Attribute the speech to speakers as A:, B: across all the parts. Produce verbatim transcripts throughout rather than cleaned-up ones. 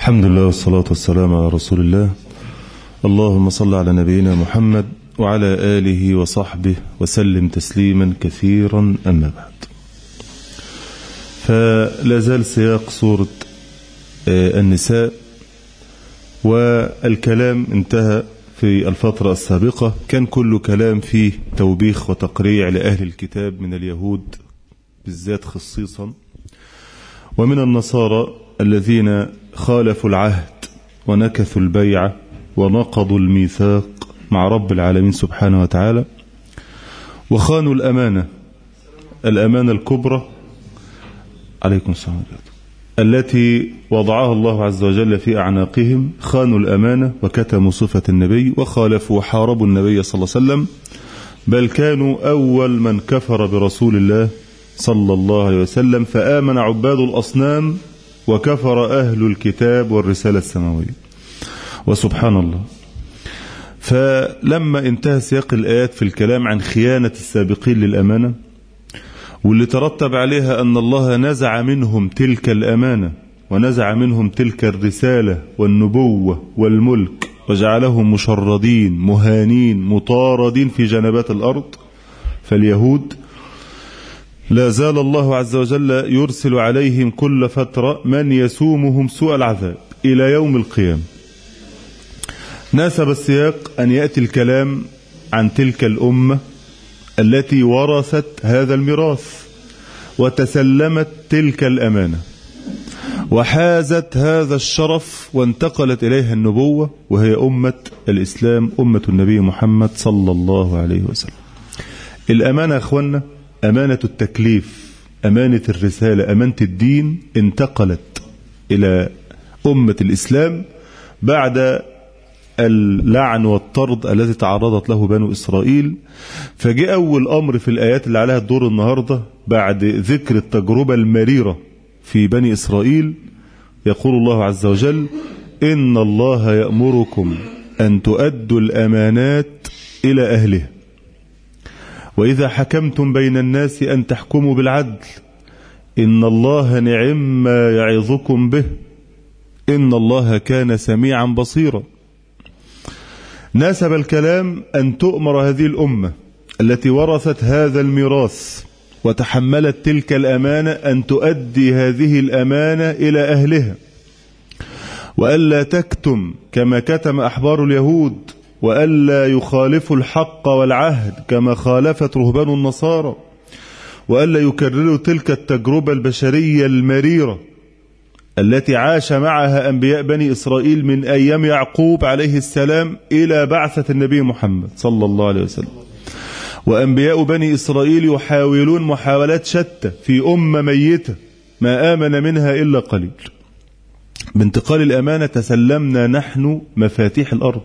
A: الحمد لله والصلاة والسلام على رسول الله. اللهم صل على نبينا محمد وعلى آله وصحبه وسلم تسليما كثيرا، أما بعد. فلا زال سياق سورة النساء، والكلام انتهى في الفترة السابقة، كان كل كلام فيه توبيخ وتقريع لأهل الكتاب من اليهود بالذات خصيصا، ومن النصارى الذين خالفوا العهد ونكثوا البيعة ونقضوا الميثاق مع رب العالمين سبحانه وتعالى، وخانوا الأمانة الأمانة الكبرى عليكم السلام التي وضعها الله عز وجل في أعناقهم. خانوا الأمانة وكتموا صفة النبي وخالفوا وحاربوا النبي صلى الله عليه وسلم، بل كانوا أول من كفر برسول الله صلى الله عليه وسلم، فآمن عباد الأصنام وكفر أهل الكتاب والرسالة السماوية. وسبحان الله، فلما انتهى سياق الآيات في الكلام عن خيانة السابقين للأمانة، واللي ترتب عليها أن الله نزع منهم تلك الأمانة ونزع منهم تلك الرسالة والنبوة والملك، وجعلهم مشردين مهانين مطاردين في جنبات الأرض، فاليهود لا زال الله عز وجل يرسل عليهم كل فترة من يسومهم سوء العذاب إلى يوم القيامة. ناسب السياق أن يأتي الكلام عن تلك الأمة التي ورثت هذا الميراث وتسلمت تلك الأمانة وحازت هذا الشرف وانتقلت إليها النبوة، وهي أمة الإسلام، أمة النبي محمد صلى الله عليه وسلم. الأمانة أخوانا، أمانة التكليف، أمانة الرسالة، أمانة الدين، انتقلت إلى أمة الإسلام بعد اللعن والطرد الذي تعرضت له بنو إسرائيل. فجاء أول أمر في الآيات اللي عليها الدور النهاردة بعد ذكر التجربة المريرة في بني إسرائيل، يقول الله عز وجل: إن الله يأمركم أن تؤدوا الأمانات إلى أهلها، وإذا حكمتم بين الناس أن تحكموا بالعدل، إن الله نعم ما يعظكم به، إن الله كان سميعا بصيرا. ناسب الكلام أن تؤمر هذه الأمة التي ورثت هذا الميراث وتحملت تلك الأمانة أن تؤدي هذه الأمانة إلى أهلها، وألا تكتم كما كتم أحبار اليهود، وألا يخالفوا الحق والعهد كما خالفت رهبان النصارى، وألا يكرروا تلك التجربة البشرية المريرة التي عاش معها أنبياء بني إسرائيل من أيام يعقوب عليه السلام إلى بعثة النبي محمد صلى الله عليه وسلم. وأنبياء بني إسرائيل يحاولون محاولات شتى في أمة ميتة ما آمن منها إلا قليل. بانتقال الأمانة تسلمنا نحن مفاتيح الأرض،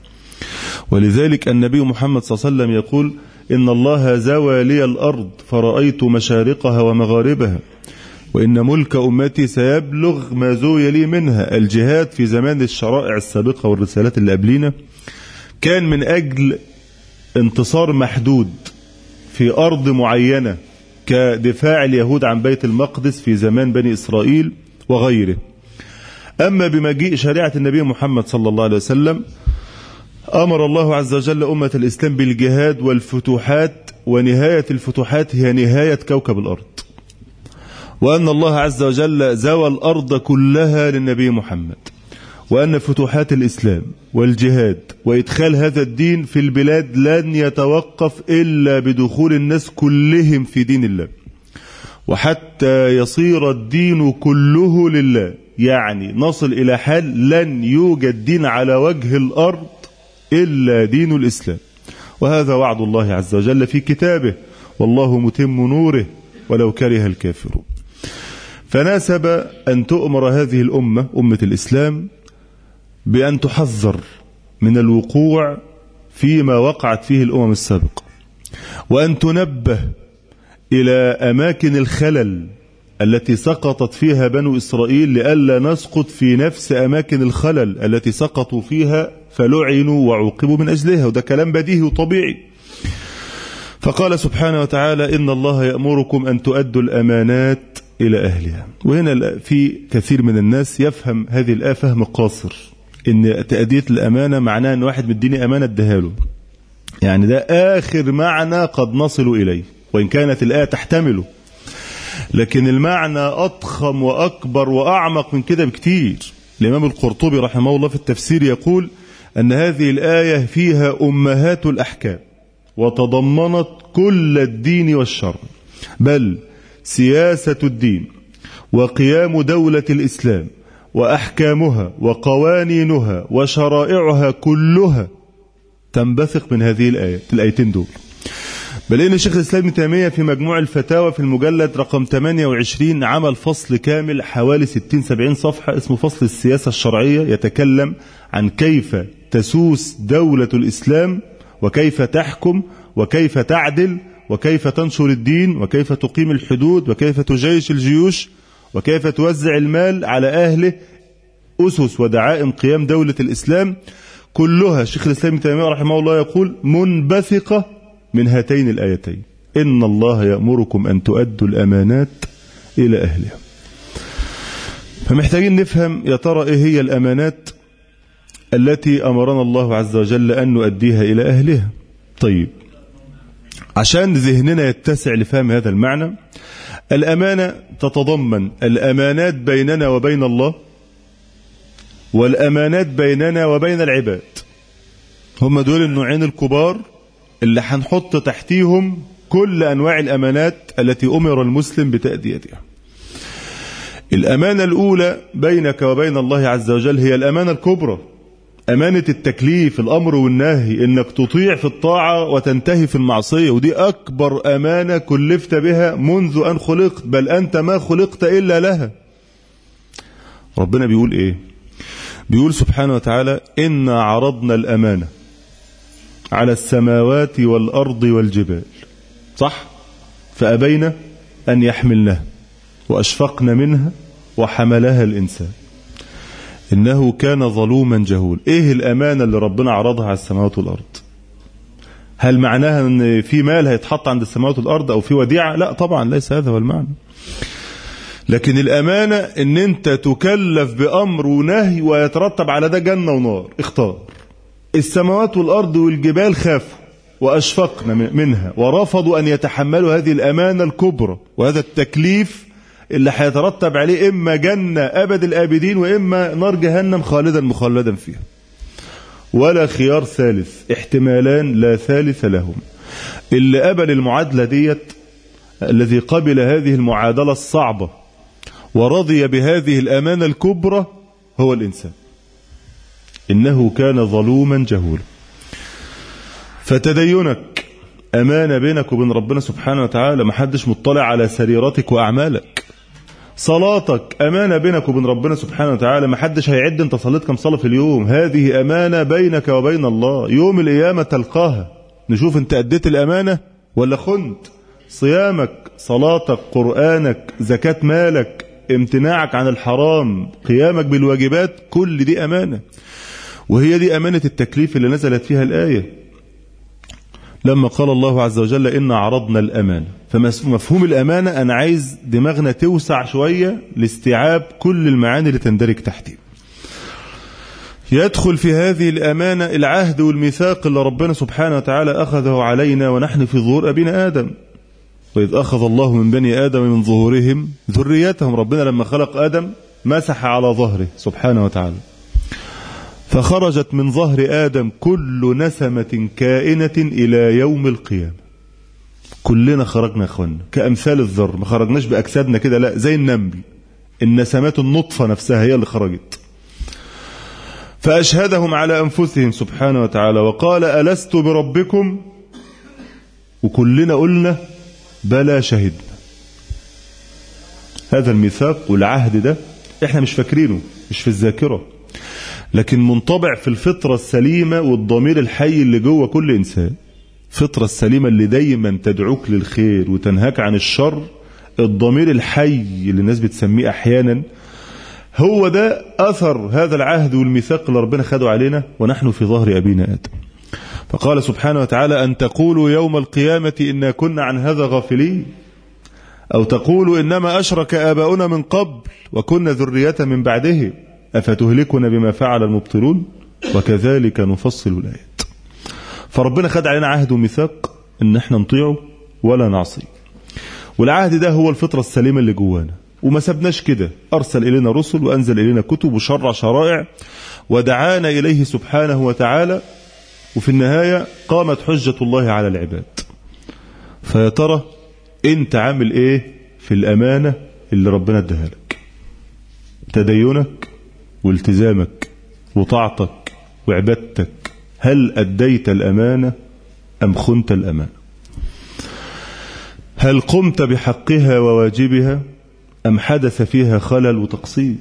A: ولذلك النبي محمد صلى الله عليه وسلم يقول: إن الله زوى لي الأرض فرأيت مشارقها ومغاربها، وإن ملك أمتي سيبلغ ما زوي لي منها. الجهاد في زمان الشرائع السابقة والرسالات اللي قبلنا كان من أجل انتصار محدود في أرض معينة، كدفاع اليهود عن بيت المقدس في زمان بني إسرائيل وغيره. أما بمجيء شريعة النبي محمد صلى الله عليه وسلم، أمر الله عز وجل أمة الإسلام بالجهاد والفتوحات، ونهاية الفتوحات هي نهاية كوكب الأرض، وأن الله عز وجل زوى الأرض كلها للنبي محمد، وأن فتوحات الإسلام والجهاد وإدخال هذا الدين في البلاد لن يتوقف إلا بدخول الناس كلهم في دين الله، وحتى يصير الدين كله لله، يعني نصل إلى حال لن يوجد دين على وجه الأرض إلا دين الإسلام. وهذا وعد الله عز وجل في كتابه: والله متم نوره ولو كره الكافرون. فناسب أن تؤمر هذه الأمة، أمة الإسلام، بأن تحذر من الوقوع فيما وقعت فيه الأمم السابقة، وأن تنبه إلى أماكن الخلل التي سقطت فيها بنو إسرائيل، لئلا نسقط في نفس أماكن الخلل التي سقطوا فيها فلعنوا وعوقبوا من أجلها، وده كلام بديهي وطبيعي. فقال سبحانه وتعالى: إن الله يأمركم أن تؤدوا الأمانات إلى أهلها. وهنا في كثير من الناس يفهم هذه الآية فهم قاصر، إن تأدية الأمانة معناه أن واحد مديني أمانة اديها له، يعني ده آخر معنى قد نصل إليه، وإن كانت الآية تحتمله، لكن المعنى أضخم وأكبر وأعمق من كده بكتير. الإمام القرطبي رحمه الله في التفسير يقول أن هذه الآية فيها أمهات الأحكام، وتضمنت كل الدين والشرع، بل سياسة الدين وقيام دولة الإسلام وأحكامها وقوانينها وشرائعها كلها تنبثق من هذه الآية الآيتين دول. بل إن شيخ الإسلام ابن تيمية في مجموع الفتاوى في المجلد رقم ثمانية وعشرين عمل فصل كامل حوالي ستين سبعين صفحة اسمه فصل السياسة الشرعية، يتكلم عن كيف تسوس دولة الإسلام وكيف تحكم وكيف تعدل وكيف تنشر الدين وكيف تقيم الحدود وكيف تجيش الجيوش وكيف توزع المال على أهله، أسس ودعائم قيام دولة الإسلام كلها شيخ الإسلام ابن تيمية رحمه الله يقول منبثقة من هاتين الآيتين: إن الله يأمركم أن تؤدوا الأمانات إلى أهلها. فمحتاجين نفهم يا ترى إيه هي الأمانات التي أمرنا الله عز وجل أن نؤديها إلى أهلها. طيب، عشان ذهننا يتسع لفهم هذا المعنى، الأمانة تتضمن الأمانات بيننا وبين الله، والأمانات بيننا وبين العباد. هم دول النوعين الكبار اللي هنحط تحتيهم كل أنواع الأمانات التي أمر المسلم بتأديتها. الأمانة الأولى بينك وبين الله عز وجل هي الأمانة الكبرى، أمانة التكليف، الأمر والنهي، إنك تطيع في الطاعة وتنتهي في المعصية، ودي أكبر أمانة كلفت بها منذ أن خلقت، بل أنت ما خلقت إلا لها. ربنا بيقول إيه؟ بيقول سبحانه وتعالى: إنا عرضنا الأمانة على السماوات والأرض والجبال، صح؟ فأبين أن يحملنها وأشفقن منها وحملها الإنسان إنه كان ظلوما جهول. إيه الأمانة اللي ربنا عرضها على السماوات والأرض؟ هل معناها أن في مال هيتحط عند السماوات والأرض أو في وديعة؟ لا طبعا، ليس هذا هو المعنى. لكن الأمانة أن أنت تكلف بأمر ونهي ويترتب على ده جنة ونار، اختار. السماوات والأرض والجبال خافوا وأشفقن منها ورفضوا أن يتحملوا هذه الأمانة الكبرى وهذا التكليف اللي هيترتب عليه إما جنة أبد الآبدين وإما نار جهنم خالدا مخلدا فيها، ولا خيار ثالث، احتمالان لا ثالث لهم. اللي قبل المعادلة ديت، الذي قبل هذه المعادلة الصعبة ورضي بهذه الأمانة الكبرى، هو الإنسان. إنه كان ظلوما جهولا. فتدينك أمانة بينك وبين ربنا سبحانه وتعالى، محدش مطلع على سريرتك وأعمالك. صلاتك أمانة بينك وبين ربنا سبحانه وتعالى، محدش هيعد انت صليت كم صلاة في اليوم، هذه أمانة بينك وبين الله، يوم القيامة تلقاها، نشوف انت أديت الأمانة ولا خنت. صيامك، صلاتك، قرآنك، زكاة مالك، امتناعك عن الحرام، قيامك بالواجبات، كل دي أمانة. وهي دي أمانة التكليف اللي نزلت فيها الآية لما قال الله عز وجل: إنا عرضنا الأمانة. فمفهوم الأمانة أنا عايز دماغنا توسع شوية لاستيعاب كل المعاني اللي تندرج تحتها. يدخل في هذه الأمانة العهد والميثاق اللي ربنا سبحانه وتعالى أخذه علينا ونحن في ظهور أبينا آدم. وإذ أخذ الله من بني آدم من ظهورهم ذريتهم. ربنا لما خلق آدم مسح على ظهره سبحانه وتعالى، فخرجت من ظهر آدم كل نسمة كائنة إلى يوم القيامة. كلنا خرجنا يا أخوانا كأمثال الذر، ما خرجناش بأجسادنا كده، لا، زي النمل، النسمات النطفة نفسها هي اللي خرجت. فأشهدهم على أنفسهم سبحانه وتعالى وقال: ألست بربكم؟ وكلنا قلنا: بلى شهدنا. هذا الميثاق والعهد ده احنا مش فاكرينه، مش في الذاكرة، لكن منطبع في الفطرة السليمة والضمير الحي اللي جوه كل إنسان. الفطرة السليمة اللي دايما تدعوك للخير وتنهاك عن الشر، الضمير الحي اللي الناس بتسميه أحيانا، هو ده أثر هذا العهد والميثاق اللي ربنا خده علينا ونحن في ظهر أبينا آدم. فقال سبحانه وتعالى: أن تقولوا يوم القيامة إنا كنا عن هذا غافلين. أو تقول إنما أشرك آباؤنا من قبل وكنا ذرية من بعده أفتهلكنا بما فعل المبطلون وكذلك نفصل الآيات. فربنا خد علينا عهد وميثاق إن احنا نطيعه ولا نعصي، والعهد ده هو الفطرة السليمة اللي جوانا، وما سبناش كده، أرسل إلينا رسل وأنزل إلينا كتب وشرع شرائع ودعانا إليه سبحانه وتعالى، وفي النهاية قامت حجة الله على العباد. فيا ترى أنت عامل إيه في الأمانة اللي ربنا اداها لك؟ تدينك والتزامك وطاعتك وعبادتك، هل أديت الأمانة أم خنت الأمانة؟ هل قمت بحقها وواجبها أم حدث فيها خلل وتقصير؟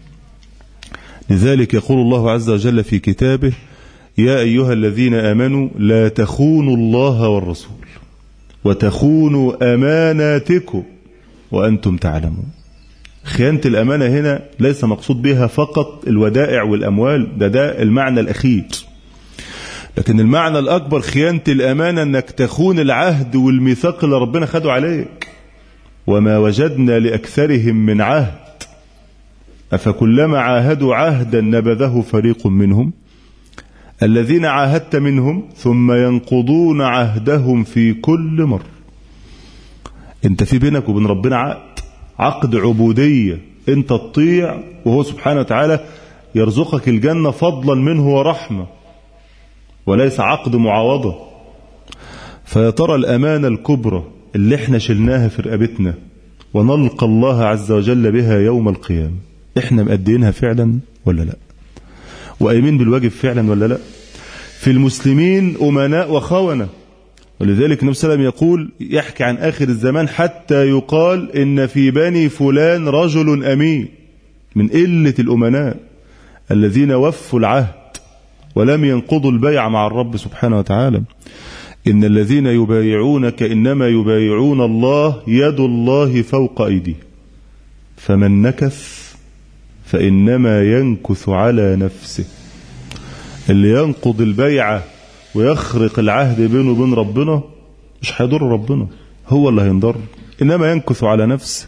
A: لذلك يقول الله عز وجل في كتابه: يا أيها الذين آمنوا لا تخونوا الله والرسول وتخونوا أماناتكم وأنتم تعلمون. خيانة الأمانة هنا ليس مقصود بها فقط الودائع والأموال، ده ده المعنى الأخير، لكن المعنى الأكبر خيانة الأمانة أنك تخون العهد والميثاق اللي ربنا خده عليك. وما وجدنا لأكثرهم من عهد أفكلما عاهدوا عهدا نبذه فريق منهم الذين عاهدت منهم ثم ينقضون عهدهم في كل مرة. انت في بينك وبين ربنا عقد عقد عبودية، انت تطيع وهو سبحانه وتعالى يرزقك الجنة فضلا منه ورحمة، وليس عقد معاوضة. فيا ترى الأمانة الكبرى اللي احنا شلناها في رقبتنا ونلقى الله عز وجل بها يوم القيامة، احنا مأدينها فعلا ولا لا؟ وقايمين بالواجب فعلا ولا لا؟ في المسلمين أمناء وخونة، ولذلك النبي صلى الله عليه وسلم يقول، يحكي عن آخر الزمان حتى يقال إن في بني فلان رجل أمين، من قلة الأمناء الذين وفوا العهد ولم ينقضوا البيع مع الرب سبحانه وتعالى. إن الذين يبايعونك إنما يبايعون الله يد الله فوق أيديه فمن نكث فإنما ينكث على نفسه. اللي ينقض البيعة ويخرق العهد بينه وبين ربنا مش هيضر ربنا، هو اللي هينضر، إنما ينكث على نفسه.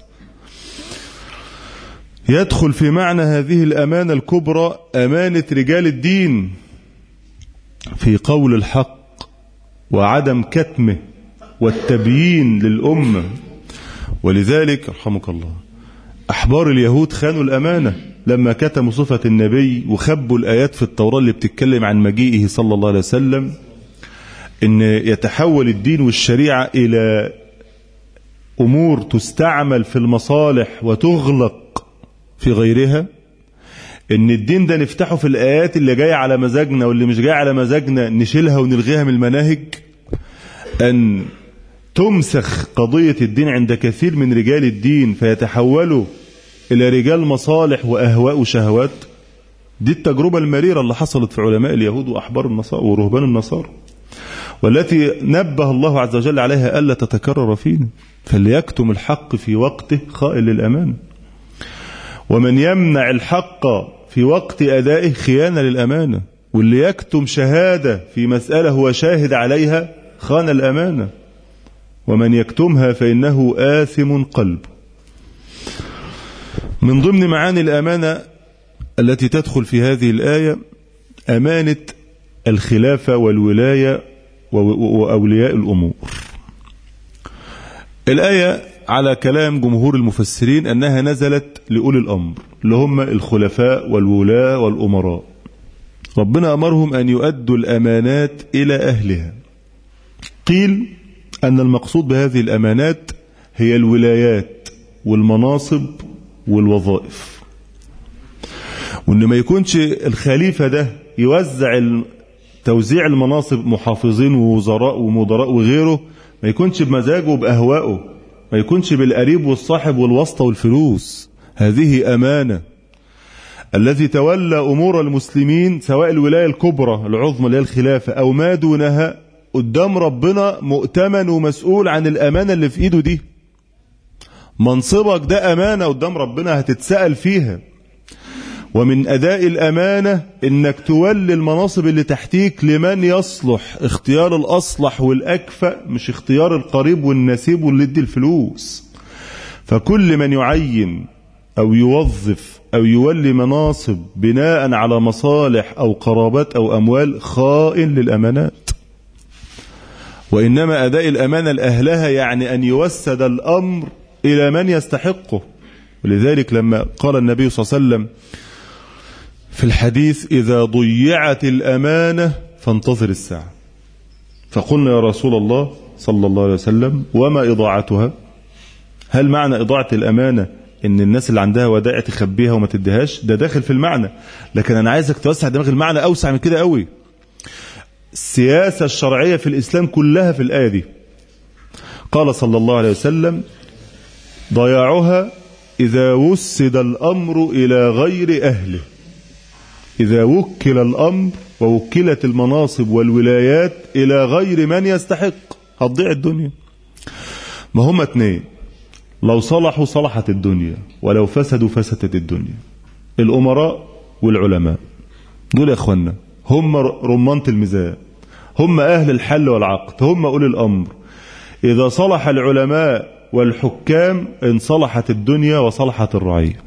A: يدخل في معنى هذه الأمانة الكبرى أمانة رجال الدين في قول الحق وعدم كتمه والتبيين للأمة. ولذلك رحمك الله أحبار اليهود خانوا الأمانة لما كتموا صفة النبي وخبوا الآيات في التوراة اللي بتتكلم عن مجيئه صلى الله عليه وسلم، إن يتحول الدين والشريعة إلى أمور تستعمل في المصالح وتغلق في غيرها. إن الدين ده نفتحه في الآيات اللي جاية على مزاجنا واللي مش جاية على مزاجنا نشيلها ونلغيها من المناهج. أن تمسخ قضية الدين عند كثير من رجال الدين فيتحولوا إلى رجال مصالح وأهواء وشهوات. دي التجربة المريرة اللي حصلت في علماء اليهود وأحبار النصارى ورهبان النصارى، والتي نبه الله عز وجل عليها ألا تتكرر فينا. فليكتم الحق في وقته خائن للأمان، ومن يمنع الحق في وقت أدائه خيانة للأمانة، واللي يكتم شهادة في مسألة هو شاهد عليها خان الأمانة، ومن يكتمها فإنه آثم قلبه. من ضمن معاني الأمانة التي تدخل في هذه الآية أمانة الخلافة والولاية وأولياء الأمور. الآية على كلام جمهور المفسرين أنها نزلت لأولي الأمر اللي هم الخلفاء والولاة والأمراء. ربنا أمرهم أن يؤدوا الأمانات إلى أهلها. قيل أن المقصود بهذه الأمانات هي الولايات والمناصب والوظائف، وإن ما يكونش الخليفة ده يوزع توزيع المناصب محافظين ووزراء ومدراء وغيره، ما يكونش بمزاجه وبأهوائه، ما يكونش بالقريب والصاحب والواسطة والفلوس. هذه أمانة. الذي تولى أمور المسلمين سواء الولاية الكبرى العظمى اللي هي الخلافة أو ما دونها قدام ربنا مؤتمن ومسؤول عن الأمانة اللي في إيده دي. منصبك ده أمانة قدام ربنا هتتسأل فيها. ومن أداء الأمانة إنك تولي المناصب اللي تحتيك لمن يصلح، اختيار الأصلح والأكفأ، مش اختيار القريب والنسيب واللي يدي الفلوس. فكل من يعين أو يوظف أو يولي مناصب بناء على مصالح أو قرابات أو أموال خائن للأمانات. وإنما أداء الأمانة لأهلها يعني أن يوسد الأمر إلى من يستحقه. ولذلك لما قال النبي صلى الله عليه وسلم في الحديث: إذا ضيعت الأمانة فانتظر الساعة. فقلنا: يا رسول الله صلى الله عليه وسلم وما إضاعتها؟ هل معنى إضاعة الأمانة إن الناس اللي عندها ودائع تخبيها وما تديهاش؟ ده داخل في المعنى، لكن أنا عايزك توسع دماغ المعنى أوسع من كده قوي. السياسة الشرعية في الإسلام كلها في الآية دي. قال صلى الله عليه وسلم: ضياعها إذا وسد الأمر إلى غير أهله. إذا وكل الأمر ووكلت المناصب والولايات إلى غير من يستحق هتضيع الدنيا. ما هم اتنين، لو صلحوا صلحت الدنيا، ولو فسدوا فسدت الدنيا. الأمراء والعلماء دول يا أخوانا هم رمانة الميزان، هم أهل الحل والعقد، هم أولي الأمر. إذا صلح العلماء والحكام انصلحت الدنيا وصلحت الرعية.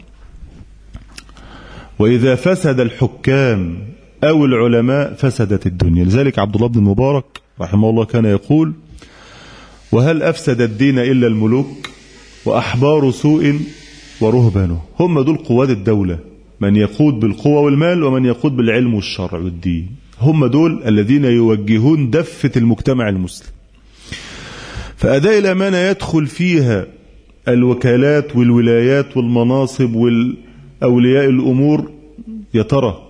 A: وإذا فسد الحكام أو العلماء فسدت الدنيا. لذلك عبد الله بن المبارك رحمه الله كان يقول: وهل أفسد الدين إلا الملوك وأحبار سوء ورهبانه. هم دول قواد الدولة، من يقود بالقوة والمال ومن يقود بالعلم والشرع والدين. هم دول الذين يوجهون دفة المجتمع المسلم. فأداء الأمانة يدخل فيها الوكالات والولايات والمناصب والأولياء الأمور. يا ترى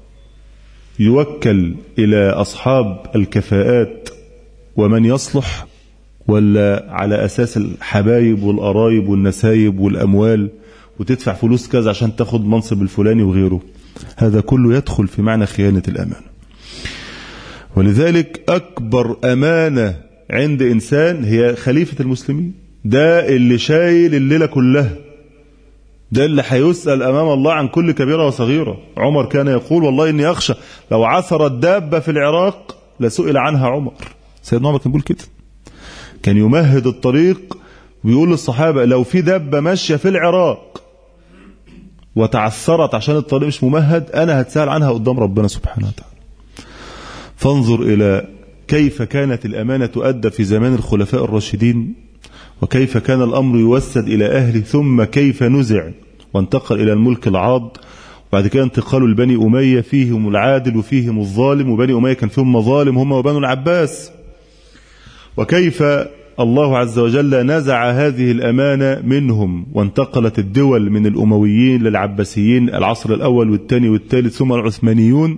A: يوكل إلى أصحاب الكفاءات ومن يصلح، ولا على أساس الحبايب والقرايب والنسايب والأموال وتدفع فلوس كذا عشان تاخد منصب الفلاني وغيره؟ هذا كله يدخل في معنى خيانة الأمانة. ولذلك أكبر أمانة عند إنسان هي خليفة المسلمين. ده اللي شايل الليلة كلها، ده اللي هيسأل أمام الله عن كل كبيرة وصغيرة. عمر كان يقول: والله إني أخشى لو عثرت دابة في العراق لسئل عنها عمر. سيدنا عمر كان بيقول كده، كان يمهد الطريق ويقول للصحابة: لو في دابة ماشية في العراق وتعثرت عشان الطريق مش ممهد أنا هتسأل عنها قدام ربنا سبحانه وتعالى. فانظر إلى كيف كانت الأمانة تؤدى في زمان الخلفاء الراشدين، وكيف كان الأمر يوسد إلى أهله، ثم كيف نزع وانتقل إلى الملك العاض، وبعد كده انتقالوا لبني أمية فيهم العادل وفيهم الظالم، وبني أمية كان فيهم مظالم هم وبنو العباس. وكيف الله عز وجل نزع هذه الأمانة منهم وانتقلت الدول من الأمويين للعباسيين، العصر الأول والثاني والثالث ثم العثمانيون.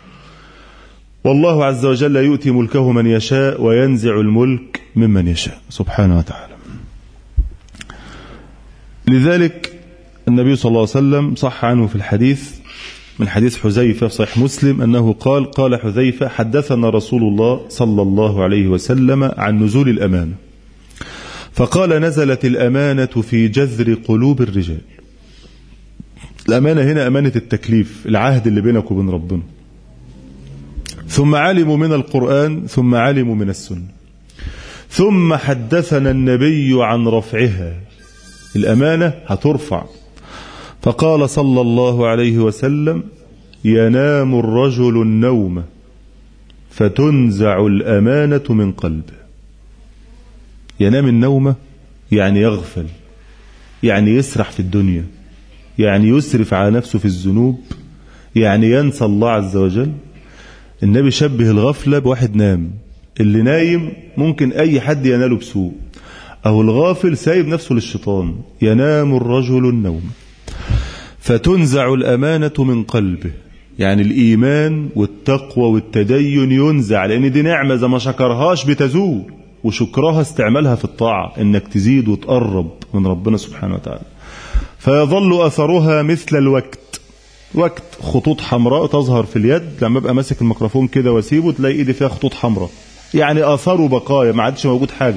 A: والله عز وجل يؤتي ملكه من يشاء وينزع الملك ممن يشاء سبحانه وتعالى. لذلك النبي صلى الله عليه وسلم صح عنه في الحديث من حديث حذيفة في صحيح مسلم أنه قال: قال حذيفة: حدثنا رسول الله صلى الله عليه وسلم عن نزول الأمانة، فقال: نزلت الأمانة في جذر قلوب الرجال. الأمانة هنا أمانة التكليف، العهد اللي بينك وبين ربنا. ثم علموا من القرآن، ثم علموا من السنة، ثم حدثنا النبي عن رفعها. الأمانة هترفع، فقال صلى الله عليه وسلم: ينام الرجل النوم فتنزع الأمانة من قلبه. ينام النوم يعني يغفل، يعني يسرح في الدنيا، يعني يسرف على نفسه في الذنوب، يعني ينسى الله عز وجل. النبي شبه الغفلة بواحد نام. اللي نايم ممكن أي حد يناله بسوء، أو الغافل سايب نفسه للشيطان. ينام الرجل النوم فتنزع الأمانة من قلبه، يعني الإيمان والتقوى والتدين ينزع، لأن دي نعمة إذا ما شكرهاش بتزول، وشكرها استعمالها في الطاعة، إنك تزيد وتقرب من ربنا سبحانه وتعالى. فيظل أثرها مثل الوقت، وقت خطوط حمراء تظهر في اليد. لما ابقى ماسك الميكروفون كده واسيبه تلاقي ايدي فيها خطوط حمراء، يعني آثاره بقايا، ما عادش موجود حاجة.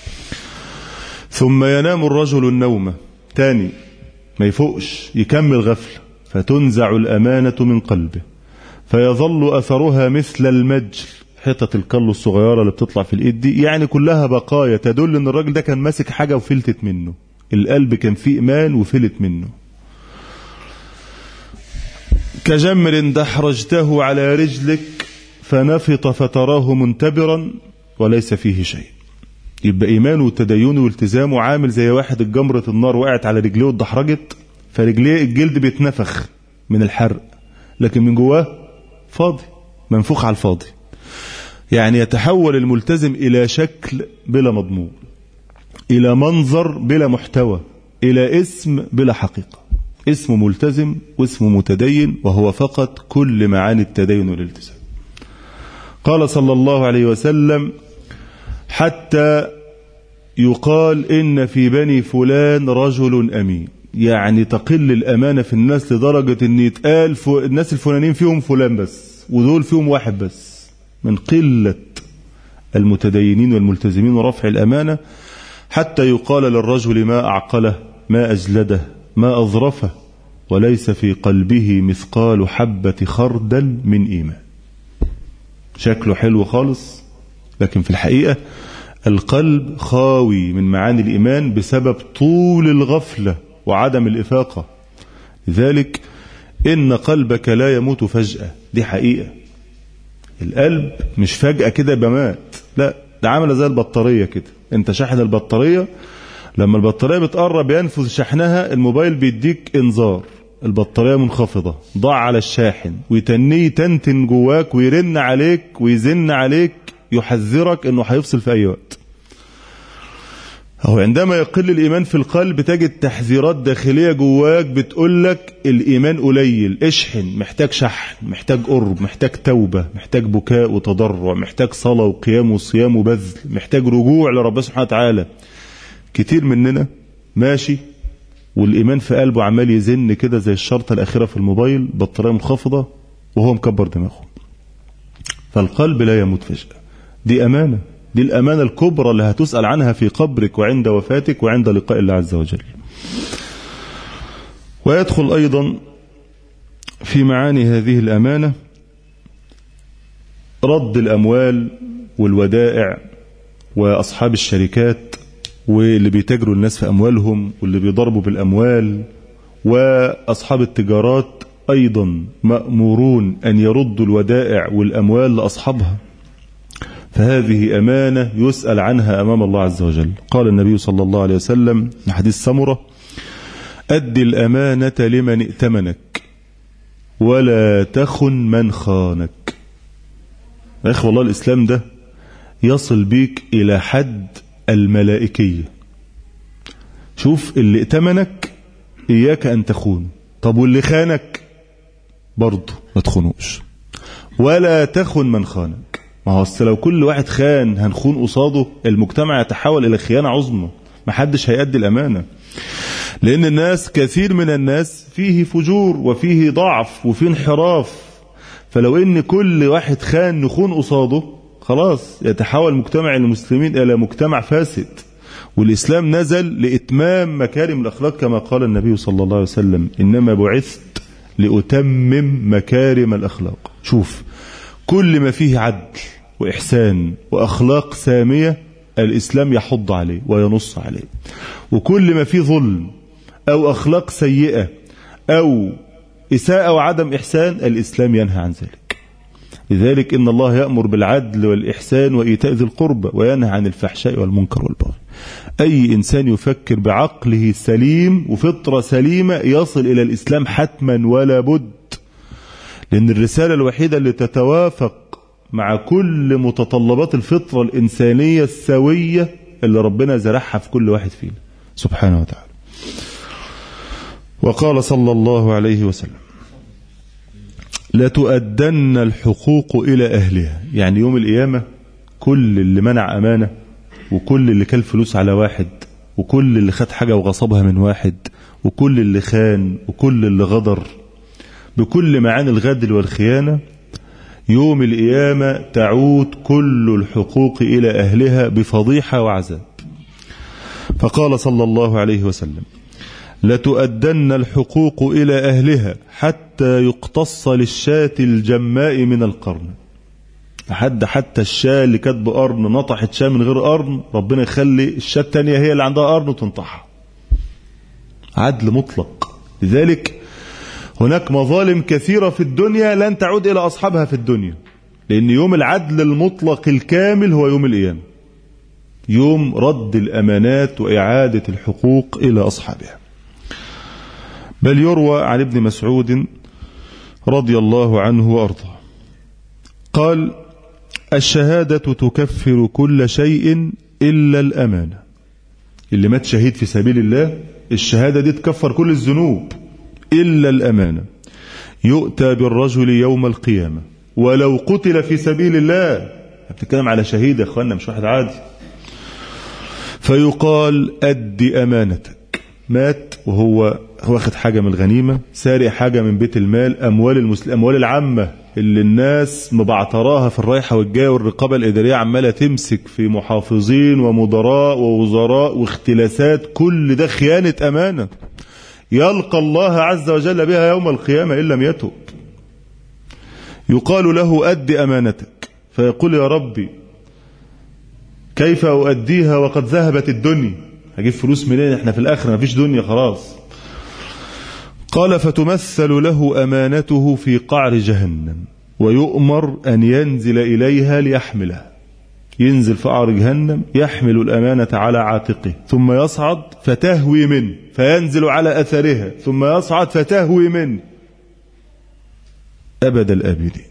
A: ثم ينام الرجل النوم، تاني ما يفوقش، يكمل غفلة. فتنزع الأمانة من قلبه فيظل أثرها مثل المجل، حتة الكل الصغيرة اللي بتطلع في الإيد دي، يعني كلها بقايا تدل ان الراجل ده كان ماسك حاجة وفلتت منه. القلب كان فيه إيمان وفلت منه. كجمر دحرجته على رجلك فنفط فتراه منتبرا وليس فيه شيء. يبقى إيمانه وتدينه والتزامه عامل زي واحد الجمرة النار وقعت على رجليه واتدحرجت، فرجليه الجلد بيتنفخ من الحرق، لكن من جواه فاضي، منفوخ على الفاضي. يعني يتحول الملتزم إلى شكل بلا مضمون، إلى منظر بلا محتوى، إلى اسم بلا حقيقة. اسمه ملتزم واسمه متدين، وهو فقط كل معاني التدين والالتزام. قال صلى الله عليه وسلم: حتى يقال إن في بني فلان رجل أمين. يعني تقل الأمانة في الناس لدرجة أن يتقال الناس الفلانين فيهم فلان بس، ودول فيهم واحد بس، من قلة المتدينين والملتزمين ورفع الأمانة. حتى يقال للرجل: ما أعقله، ما أجلده، ما أظرفه، وليس في قلبه مثقال حبة خردل من إيمان. شكله حلو خالص، لكن في الحقيقة القلب خاوي من معاني الإيمان بسبب طول الغفلة وعدم الإفاقة. لذلك إن قلبك لا يموت فجأة، دي حقيقة. القلب مش فجأة كده بمات، لا، ده عامله زي البطارية كده. انت شاحن البطارية، لما البطارية بتقرب ينفذ شحنها الموبايل بيديك انذار البطارية منخفضة، ضع على الشاحن، ويتنيه تنتن جواك ويرن عليك ويزن عليك يحذرك انه هيفصل في اي وقت. أو عندما يقل الإيمان في القلب تجد تحذيرات داخلية جواك بتقولك الإيمان قليل، اشحن، محتاج شحن، محتاج قرب، محتاج توبة، محتاج بكاء وتضرع، محتاج صلاة وقيام وصيام وبذل، محتاج رجوع لربنا سبحانه وتعالى. كتير مننا ماشي والإيمان في قلبه عمال يزن كده زي الشرطة الأخيرة في الموبايل، بطارية منخفضة وهو مكبر دماغه. فالقلب لا يموت فجأة، دي أمانة، دي الأمانة الكبرى اللي هتسأل عنها في قبرك وعند وفاتك وعند لقاء الله عز وجل. ويدخل أيضا في معاني هذه الأمانة رد الأموال والودائع وأصحاب الشركات واللي بيتاجروا الناس في أموالهم واللي بيضربوا بالأموال، وأصحاب التجارات أيضا مأمورون أن يردوا الودائع والأموال لأصحابها. فهذه أمانة يسأل عنها أمام الله عز وجل. قال النبي صلى الله عليه وسلم في حديث سمرة: أد الأمانة لمن ائتمنك ولا تخن من خانك. يا أخي والله الإسلام ده يصل بيك إلى حد الملائكية. شوف، اللي ائتمنك إياك أن تخون، طب واللي خانك برضه ما تخونوش. ولا تخن من خانك، ما هو لو كل واحد خان هنخون قصاده المجتمع يتحول إلى خيانة عظمى، ما حدش هيأدي الأمانة. لأن الناس، كثير من الناس فيه فجور وفيه ضعف وفيه انحراف، فلو إن كل واحد خان نخون قصاده خلاص يتحول مجتمع المسلمين إلى مجتمع فاسد. والإسلام نزل لإتمام مكارم الأخلاق كما قال النبي صلى الله عليه وسلم: إنما بعثت لأتمم مكارم الأخلاق. شوف، كل ما فيه عدل وإحسان وأخلاق سامية الإسلام يحض عليه وينص عليه، وكل ما فيه ظلم أو أخلاق سيئة أو إساءة وعدم إحسان الإسلام ينهى عن ذلك. لذلك إن الله يأمر بالعدل والإحسان وإيتاء ذي القربى وينهى عن الفحشاء والمنكر والبغي. أي إنسان يفكر بعقله سليم وفطرة سليمة يصل إلى الإسلام حتما ولا بد، لأن الرسالة الوحيدة اللي تتوافق مع كل متطلبات الفطرة الإنسانية السوية اللي ربنا زرعها في كل واحد فينا سبحانه وتعالى. وقال صلى الله عليه وسلم: لتؤدن الحقوق إلى أهلها. يعني يوم القيامة كل اللي منع أمانة، وكل اللي كل فلوس على واحد، وكل اللي خد حاجة وغصبها من واحد، وكل اللي خان، وكل اللي غدر بكل معاني الغدر والخيانة، يوم القيامة تعود كل الحقوق إلى أهلها بفضيحة وعذاب. فقال صلى الله عليه وسلم: لتؤدن الحقوق إلى أهلها حتى يقتص للشاة الجماء من القرن. لحد حتى الشاة اللي كانت بقرن نطحت شاة من غير قرن، ربنا يخلي الشاة التانية هي اللي عندها قرن وتنطحها. عدل مطلق. لذلك هناك مظالم كثيرة في الدنيا لن تعود إلى أصحابها في الدنيا، لأن يوم العدل المطلق الكامل هو يوم القيامة، يوم رد الأمانات وإعادة الحقوق إلى أصحابها. بل يروى عن ابن مسعود رضي الله عنه وأرضاه قال: الشهادة تكفر كل شيء إلا الأمانة. اللي مات شهيد في سبيل الله الشهادة دي تكفر كل الذنوب إلا الأمانة. يؤتى بالرجل يوم القيامة ولو قتل في سبيل الله، بتتكلم على شهيد يا أخوانا مش واحد عادي، فيقال أدي أمانتك. مات وهو واخد حاجة من الغنيمة، سارق حاجة من بيت المال، أموال المسلم، أموال العامة اللي الناس مبعتراها في الرايحة والجاية، والرقابة الإدارية عمالة تمسك في محافظين ومدراء ووزراء واختلاسات، كل ده خيانة أمانة يلقى الله عز وجل بها يوم القيامة إن لم يتب. يقال له أدي أمانتك، فيقول يا ربي كيف أؤديها وقد ذهبت الدنيا، هجيب فلوس منين، احنا في الآخر ما فيش دنيا خلاص. قال: فتمثل له أمانته في قعر جهنم ويؤمر أن ينزل إليها ليحملها. ينزل في قعر جهنم يحمل الأمانة على عاتقه، ثم يصعد فتهوي منه، فينزل على أثرها، ثم يصعد فتهوي منه أبد الآبدين.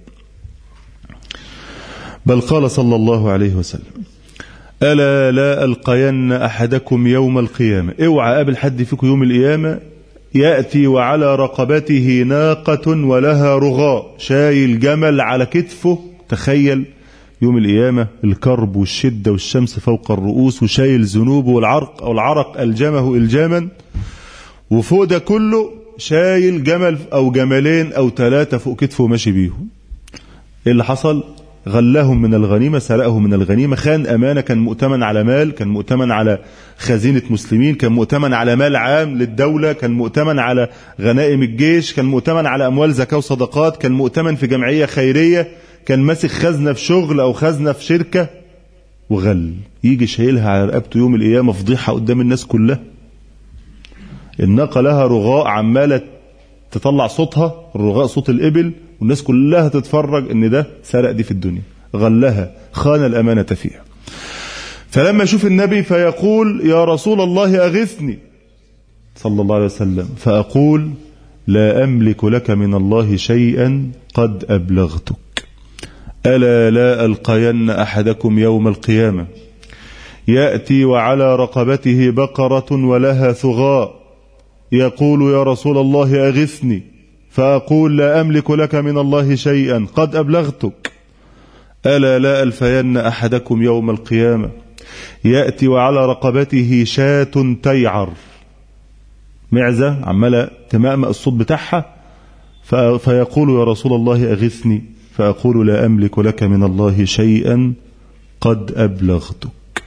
A: بل قال صلى الله عليه وسلم: ألا لا ألقين أحدكم يوم القيامة، اوعى قابل حد فيكم يوم القيامة يأتي وعلى رقبته ناقة ولها رغاء، شايل جمل على كتفه. تخيل يوم القيامة الكرب والشدة والشمس فوق الرؤوس، وشايل ذنوبه والعرق أو العرق ألجمه إلجاما، وفوق ده كله شايل جمل أو جملين أو ثلاثة فوق كتفه ماشي بيهم. إيه اللي حصل؟ غلهم من الغنيمة، سرقه من الغنيمة، خان أمانة، كان مؤتمن على مال، كان مؤتمن على خزينة مسلمين، كان مؤتمن على مال عام للدولة، كان مؤتمن على غنائم الجيش، كان مؤتمن على أموال زكاة وصدقات، كان مؤتمن في جمعية خيرية، كان ماسك خزنة في شغل أو خزنة في شركة، وغل. يجي شايلها على رقبته يوم القيامة فضيحة قدام الناس كلها. الناقة لها رغاء عمالة تطلع صوتها، الرغاء صوت الإبل، والناس كلها تتفرج ان ده سرق دي في الدنيا، غلها، خان الأمانة فيها. فلما يشوف النبي فيقول: يا رسول الله أغثني صلى الله عليه وسلم، فأقول: لا أملك لك من الله شيئا قد أبلغتك. ألا لا ألقين أحدكم يوم القيامة يأتي وعلى رقبته بقرة ولها ثغاء، يقول: يا رسول الله أغثني، فأقول: لا أملك لك من الله شيئا قد أبلغتك. ألا لا ألفين أحدكم يوم القيامة يأتي وعلى رقبته شاة تيعر، معزة عمالة تمأمأ الصوت بتاعها، فيقول: يا رسول الله أغثني، فأقول: لا أملك لك من الله شيئا قد أبلغتك.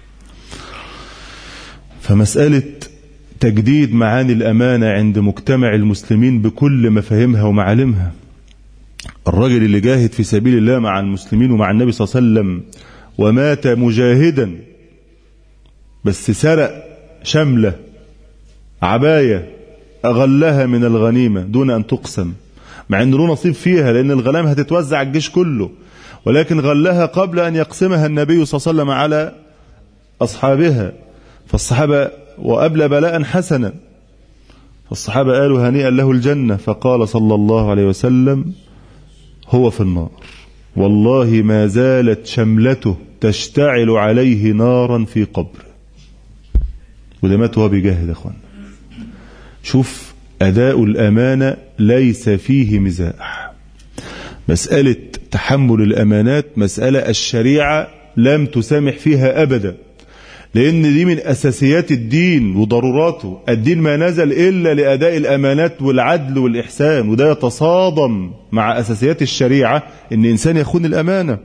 A: فمسألة تجديد معاني الأمانة عند مجتمع المسلمين بكل مفاهيمها ومعالمها. الرجل اللي جاهد في سبيل الله مع المسلمين ومع النبي صلى الله عليه وسلم ومات مجاهدا، بس سرق شملة عباية أغلها من الغنيمة دون أن تقسم، مع أنه له نصيب فيها لأن الغنائم هتتوزع الجيش كله، ولكن غلها قبل أن يقسمها النبي صلى الله عليه وسلم على أصحابها. فالصحابة وأبلى بلاء حسنا، فالصحابة قالوا: هنيئا له الجنة، فقال صلى الله عليه وسلم: هو في النار، والله ما زالت شملته تشتعل عليه نارا في قبره. وده مات وهو بيجاهد. أخوان شوف أداء الأمانة ليس فيه مزاح. مسألة تحمل الأمانات مسألة الشريعة لم تسامح فيها أبدا، لأن دي من أساسيات الدين وضروراته. الدين ما نزل إلا لأداء الأمانات والعدل والإحسان، وده يتصادم مع أساسيات الشريعة إن إنسان يخون الأمانة.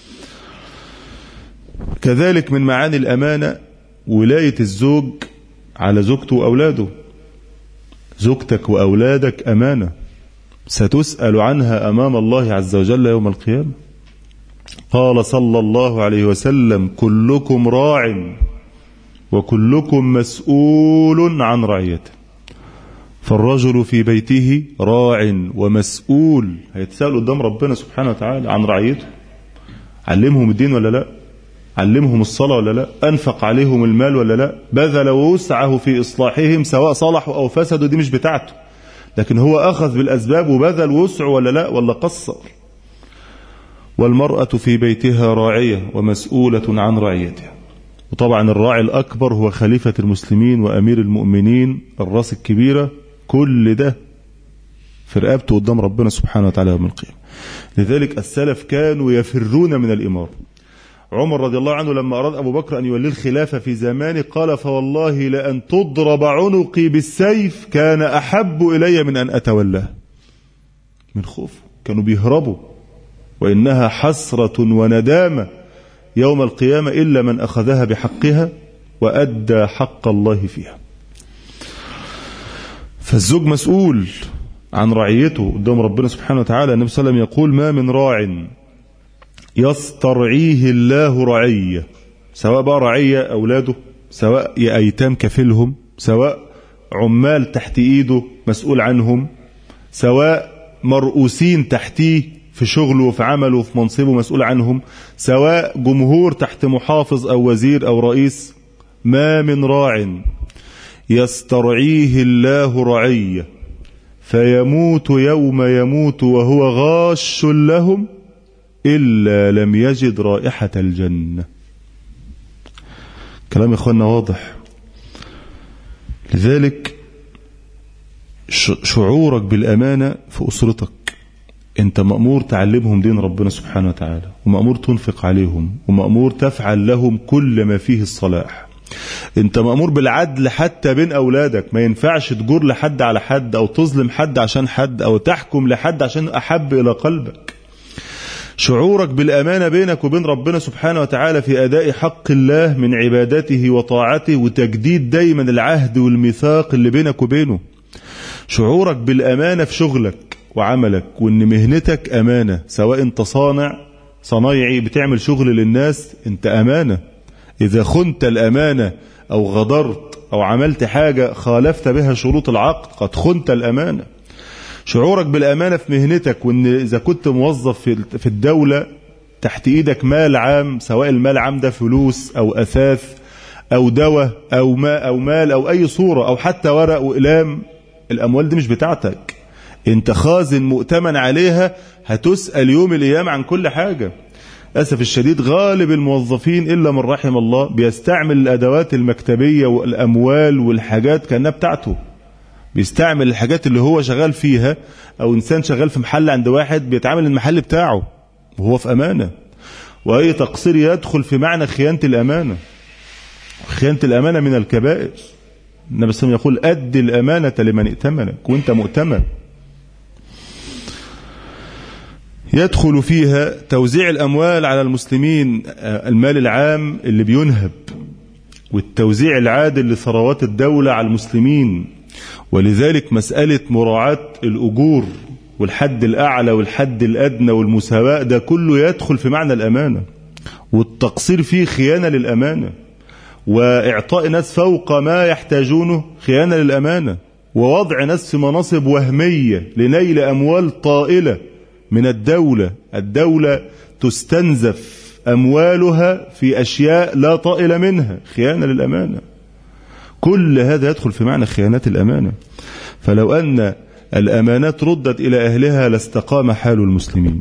A: كذلك من معاني الأمانة ولاية الزوج على زوجته وأولاده. زوجتك وأولادك أمانة ستسأل عنها أمام الله عز وجل يوم القيامة. قال صلى الله عليه وسلم: كلكم راع وكلكم مسؤول عن رعيته. فالرجل في بيته راع ومسؤول، هيتسأل قدام ربنا سبحانه وتعالى عن رعيته. علمهم الدين ولا لا؟ علمهم الصلاة ولا لا؟ أنفق عليهم المال ولا لا؟ بذل وسعه في إصلاحهم سواء صلحوا أو فسدوا، دي مش بتاعته، لكن هو أخذ بالأسباب وبذل وسعه ولا لا، ولا قصر. والمرأة في بيتها راعية ومسؤولة عن رعيتها. وطبعا الراعي الأكبر هو خليفة المسلمين وأمير المؤمنين، الراس الكبيرة، كل ده في رقبته قدام ربنا سبحانه وتعالى يوم القيامة. لذلك السلف كانوا يفرون من الإمارة. عمر رضي الله عنه لما أراد أبو بكر أن يولي الخلافة في زمانه قال: فوالله لأن تضرب عنقي بالسيف كان أحب إلي من أن أتولاه. من خوف كانوا بيهربوا، وإنها حسرة وندامة يوم القيامة إلا من أخذها بحقها وأدى حق الله فيها. فالزوج مسؤول عن رعيته قدام ربنا سبحانه وتعالى. النبي صلى الله عليه وسلم يقول: ما من راع يسترعيه الله رعية، سواء بقى رعية أولاده، سواء أيتام كفلهم، سواء عمال تحت إيده مسؤول عنهم، سواء مرؤوسين تحتيه في شغله وفي عمله وفي منصبه مسؤول عنهم، سواء جمهور تحت محافظ أو وزير أو رئيس. ما من راع يسترعيه الله رعية فيموت يوم يموت وهو غاش لهم إلا لم يجد رائحة الجنة. كلام يا إخواننا واضح. لذلك شعورك بالأمانة في أسرتك، أنت مأمور تعلمهم دين ربنا سبحانه وتعالى، ومأمور تنفق عليهم، ومأمور تفعل لهم كل ما فيه الصلاح. أنت مأمور بالعدل حتى بين أولادك، ما ينفعش تجور لحد على حد أو تظلم حد عشان حد أو تحكم لحد عشان أحب إلى قلبك. شعورك بالأمانة بينك وبين ربنا سبحانه وتعالى في أداء حق الله من عبادته وطاعته، وتجديد دايما العهد والميثاق اللي بينك وبينه. شعورك بالأمانة في شغلك وعملك، وإن مهنتك أمانة، سواء أنت صانع صنايعي بتعمل شغل للناس، أنت أمانة. إذا خنت الأمانة أو غدرت أو عملت حاجة خالفت بها شروط العقد قد خنت الأمانة. شعورك بالأمانة في مهنتك، وإن إذا كنت موظف في الدولة تحت إيدك مال عام، سواء المال عام ده فلوس أو أثاث أو دواء أو ماء أو مال أو أي صورة أو حتى ورق وإقلام، الأموال دي مش بتاعتك، أنت خازن مؤتمن عليها، هتسأل يوم القيامة عن كل حاجة. أسف الشديد غالب الموظفين إلا من رحم الله بيستعمل الأدوات المكتبية والأموال والحاجات كأنها بتاعته، بيستعمل الحاجات اللي هو شغال فيها، أو إنسان شغال في محل عند واحد بيتعامل المحل بتاعه وهو في أمانة. وأي تقصير يدخل في معنى خيانة الأمانة. خيانة الأمانة من الكبائر. النبي صلى الله عليه وسلم يقول: أد الأمانة لمن ائتمنك، وأنت مؤتمن. يدخل فيها توزيع الأموال على المسلمين، المال العام اللي بينهب، والتوزيع العادل لثروات الدولة على المسلمين. ولذلك مسألة مراعاة الأجور والحد الأعلى والحد الأدنى والمساواة ده كله يدخل في معنى الأمانة، والتقصير فيه خيانة للأمانة، وإعطاء ناس فوق ما يحتاجونه خيانة للأمانة، ووضع ناس في مناصب وهمية لنيل أموال طائلة من الدولة. الدولة تستنزف أموالها في أشياء لا طائل منها، خيانة للأمانة. كل هذا يدخل في معنى خيانات الأمانة. فلو أن الأمانات ردت إلى أهلها لاستقام حال المسلمين.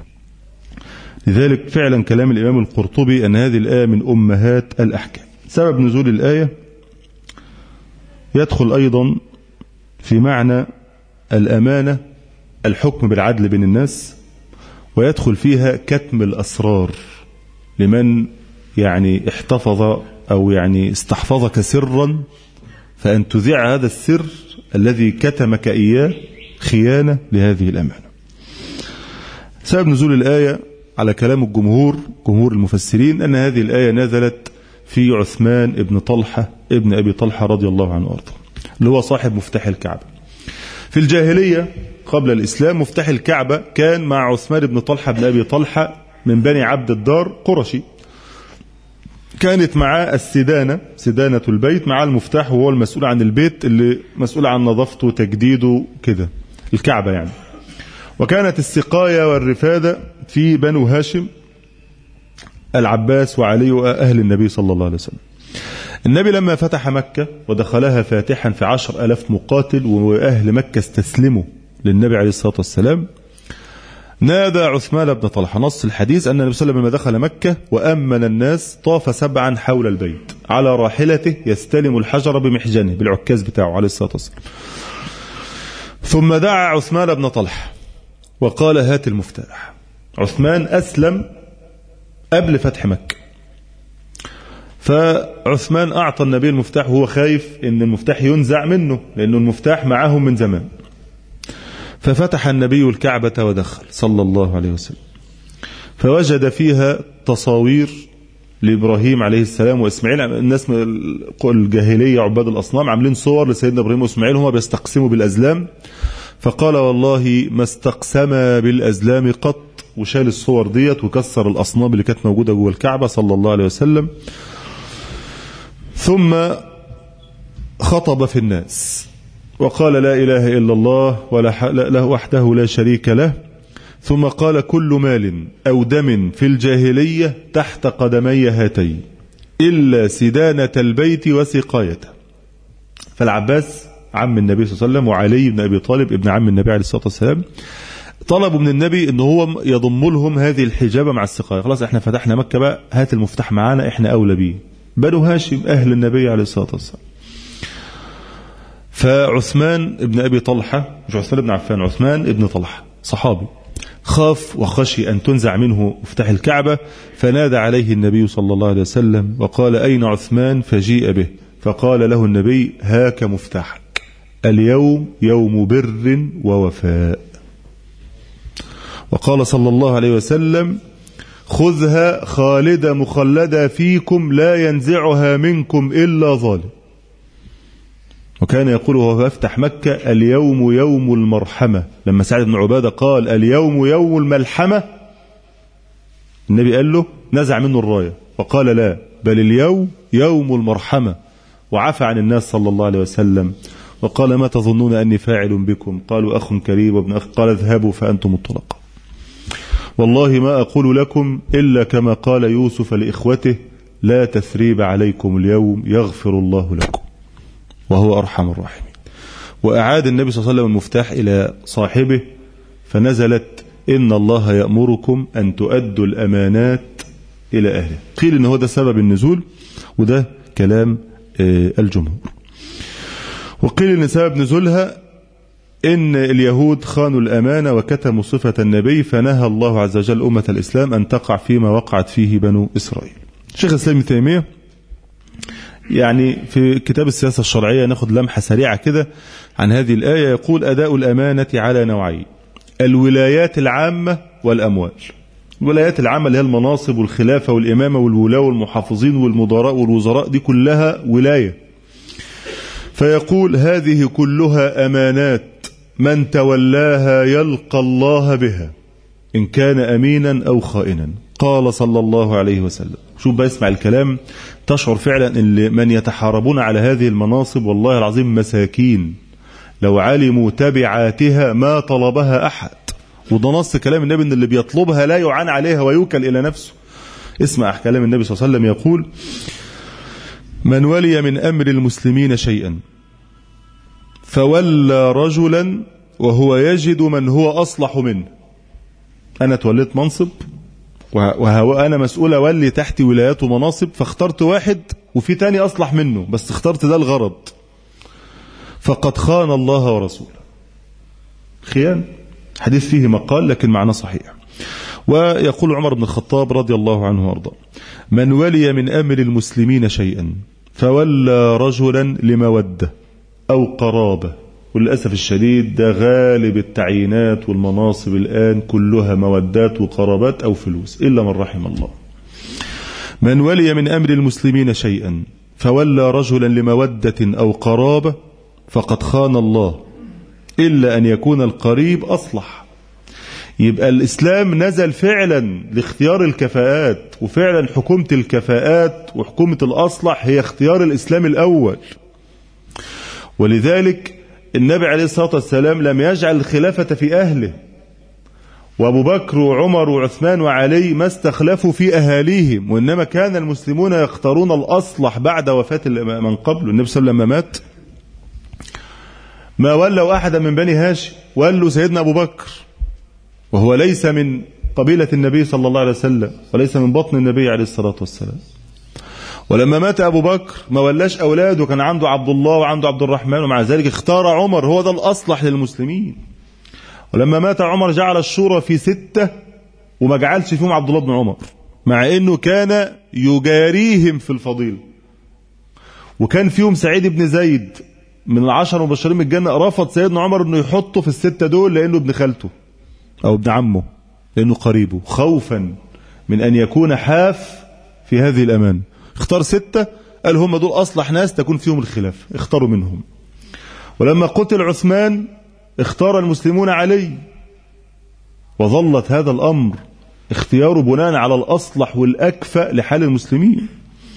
A: لذلك فعلا كلام الإمام القرطبي أن هذه الآية من أمهات الأحكام. سبب نزول الآية يدخل أيضا في معنى الأمانة الحكم بالعدل بين الناس، ويدخل فيها كتم الأسرار لمن يعني احتفظ أو يعني استحفظك سرا، فأن تذيع هذا السر الذي كتمك إياه خيانة لهذه الأمانة. سبب نزول الآية على كلام الجمهور جمهور المفسرين أن هذه الآية نزلت في عثمان ابن طلحة ابن أبي طلحة رضي الله عنه وارضاه، اللي هو صاحب مفتاح الكعبة. في الجاهلية قبل الإسلام مفتاح الكعبة كان مع عثمان بن طلحة بن أبي طلحة من بني عبد الدار قرشي. كانت معاه السدانة، سدانة البيت، معاه المفتاح وهو المسؤول عن البيت اللي مسؤول عن نظافته وتجديده كده، الكعبة يعني. وكانت السقاية والرفادة في بنو هاشم، العباس وعلي وأهل النبي صلى الله عليه وسلم. النبي لما فتح مكة ودخلها فاتحا في عشر ألاف مقاتل وأهل مكة استسلموا للنبي عليه الصلاة والسلام، نادى عثمان بن طلحة. نص الحديث أن النبي صلى الله عليه وسلم لما دخل مكة وأمن الناس طاف سبعا حول البيت على راحلته يستلم الحجر بمحجنه، بالعكاز بتاعه عليه الصلاة والسلام. ثم دعا عثمان بن طلحة وقال هات المفتاح. عثمان أسلم قبل فتح مكة، فعثمان أعطى النبي المفتاح وهو خايف أن المفتاح ينزع منه لأنه المفتاح معهم من زمان. ففتح النبي الكعبة ودخل صلى الله عليه وسلم، فوجد فيها تصاوير لإبراهيم عليه السلام وإسماعيل. الناس الجاهلية عباد الأصنام عاملين صور لسيدنا إبراهيم وإسماعيل هما بيستقسموا بالأزلام، فقال والله ما استقسما بالأزلام قط، وشال الصور ديت وكسر الأصنام اللي كانت موجودة جوه الكعبة صلى الله عليه وسلم. ثم خطب في الناس وقال لا إله إلا الله ولا له وحده لا شريك له، ثم قال كل مال أو دم في الجاهلية تحت قدمي هاتين إلا سدانة البيت وسقايته. فالعباس عم النبي صلى الله عليه وسلم وعلي بن أبي طالب ابن عم النبي عليه الصلاة والسلام طلبوا من النبي ان هو يضم لهم هذه الحجابة مع السقاية. خلاص احنا فتحنا مكة بقى، هات المفتاح معانا، احنا أولى بيه، بنو هاشم أهل النبي عليه الصلاة والسلام. فعثمان ابن أبي طلحة، مش عثمان بن عفان، عثمان ابن طلحة صحابي، خاف وخشي أن تنزع منه مفتاح الكعبة، فنادى عليه النبي صلى الله عليه وسلم وقال أين عثمان؟ فجيء به، فقال له النبي هاك مفتاحك، اليوم يوم بر ووفاء. وقال صلى الله عليه وسلم خذها خالدة مخلدة فيكم لا ينزعها منكم إلا ظالم. وكان يقول وهو يفتح مكة اليوم يوم المرحمة. لما سعد بن عبادة قال اليوم يوم الملحمة، النبي قال له نزع منه الراية وقال لا، بل اليوم يوم المرحمة، وعفى عن الناس صلى الله عليه وسلم وقال ما تظنون أني فاعل بكم؟ قالوا أخ كريم وابن أخ، قال اذهبوا فأنتم الطلقاء، والله ما أقول لكم إلا كما قال يوسف لإخوته لا تثريب عليكم اليوم يغفر الله لكم وهو أرحم الراحمين. وأعاد النبي صلى الله عليه وسلم المفتاح إلى صاحبه، فنزلت إن الله يأمركم أن تؤدوا الأمانات إلى أهله. قيل إن هو ده سبب النزول، وده كلام الجمهور. وقيل إن سبب نزولها إن اليهود خانوا الأمانة وكتموا صفة النبي، فنهى الله عز وجل أمة الإسلام أن تقع فيما وقعت فيه بنو إسرائيل. شيخ الإسلام ابن تيمية يعني في كتاب السياسة الشرعية ناخد لمحة سريعة كده عن هذه الآية، يقول أداء الأمانة على نوعين: الولايات العامة والأموال. الولايات العامة اللي هي المناصب والخلافة والإمامة والولاة والمحافظين والمدراء والوزراء، دي كلها ولاية. فيقول هذه كلها أمانات من تولاها يلقى الله بها إن كان أمينا أو خائنا. قال صلى الله عليه وسلم. شوف بقى اسمع الكلام، تشعر فعلا ان من يتحاربون على هذه المناصب والله العظيم مساكين، لو علموا تبعاتها ما طلبها أحد. وده نص كلام النبي ان اللي بيطلبها لا يعان عليها ويوكل إلى نفسه. اسمع كلام النبي صلى الله عليه وسلم يقول من ولي من أمر المسلمين شيئا فولى رجلا وهو يجد من هو أصلح منه. أنا توليت منصب وأنا مسؤول أولي تحت ولايات ومناصب، فاخترت واحد وفي تاني أصلح منه، بس اخترت ده الغرض، فقد خان الله ورسوله. خيان، حديث فيه مقال لكن معناه صحيح. ويقول عمر بن الخطاب رضي الله عنه وارضاه من ولي من أمر المسلمين شيئا فولى رجلا لمودة أو قرابة. وللأسف الشديد ده غالب التعيينات والمناصب الآن كلها مودات وقرابات أو فلوس إلا من رحم الله. من ولي من أمر المسلمين شيئا فولى رجلا لمودة أو قرابة فقد خان الله إلا أن يكون القريب أصلح. يبقى الإسلام نزل فعلا لاختيار الكفاءات، وفعلا حكومة الكفاءات وحكومة الأصلح هي اختيار الإسلام الأول. ولذلك النبي عليه الصلاة والسلام لم يجعل الخلافة في أهله، وأبو بكر وعمر وعثمان وعلي ما استخلفوا في أهاليهم، وإنما كان المسلمون يختارون الأصلح بعد وفاة من قبل. النبي صلى الله عليه وسلم لما مات ما ولوا أحدا من بني هاشم، ولوا سيدنا أبو بكر، وهو ليس من قبيلة النبي صلى الله عليه وسلم وليس من بطن النبي عليه الصلاة والسلام. ولما مات أبو بكر ما ولاش أولاده، كان عنده عبد الله وعنده عبد الرحمن، ومع ذلك اختار عمر، هو ده الأصلح للمسلمين. ولما مات عمر جعل الشورى في ستة وما جعلش فيهم عبد الله بن عمر، مع أنه كان يجاريهم في الفضيلة، وكان فيهم سعيد بن زيد من العشر المبشرين بالجنة، رفض سيدنا عمر أنه يحطه في الستة دول لأنه ابن خالته أو ابن عمه، لأنه قريبه، خوفا من أن يكون حاف في هذه الأمان. اختار ستة، قال هم دول أصلح ناس تكون فيهم الخلاف، اختاروا منهم. ولما قتل عثمان اختار المسلمون علي، وظلت هذا الأمر اختياره بناء على الأصلح والأكفأ لحال المسلمين.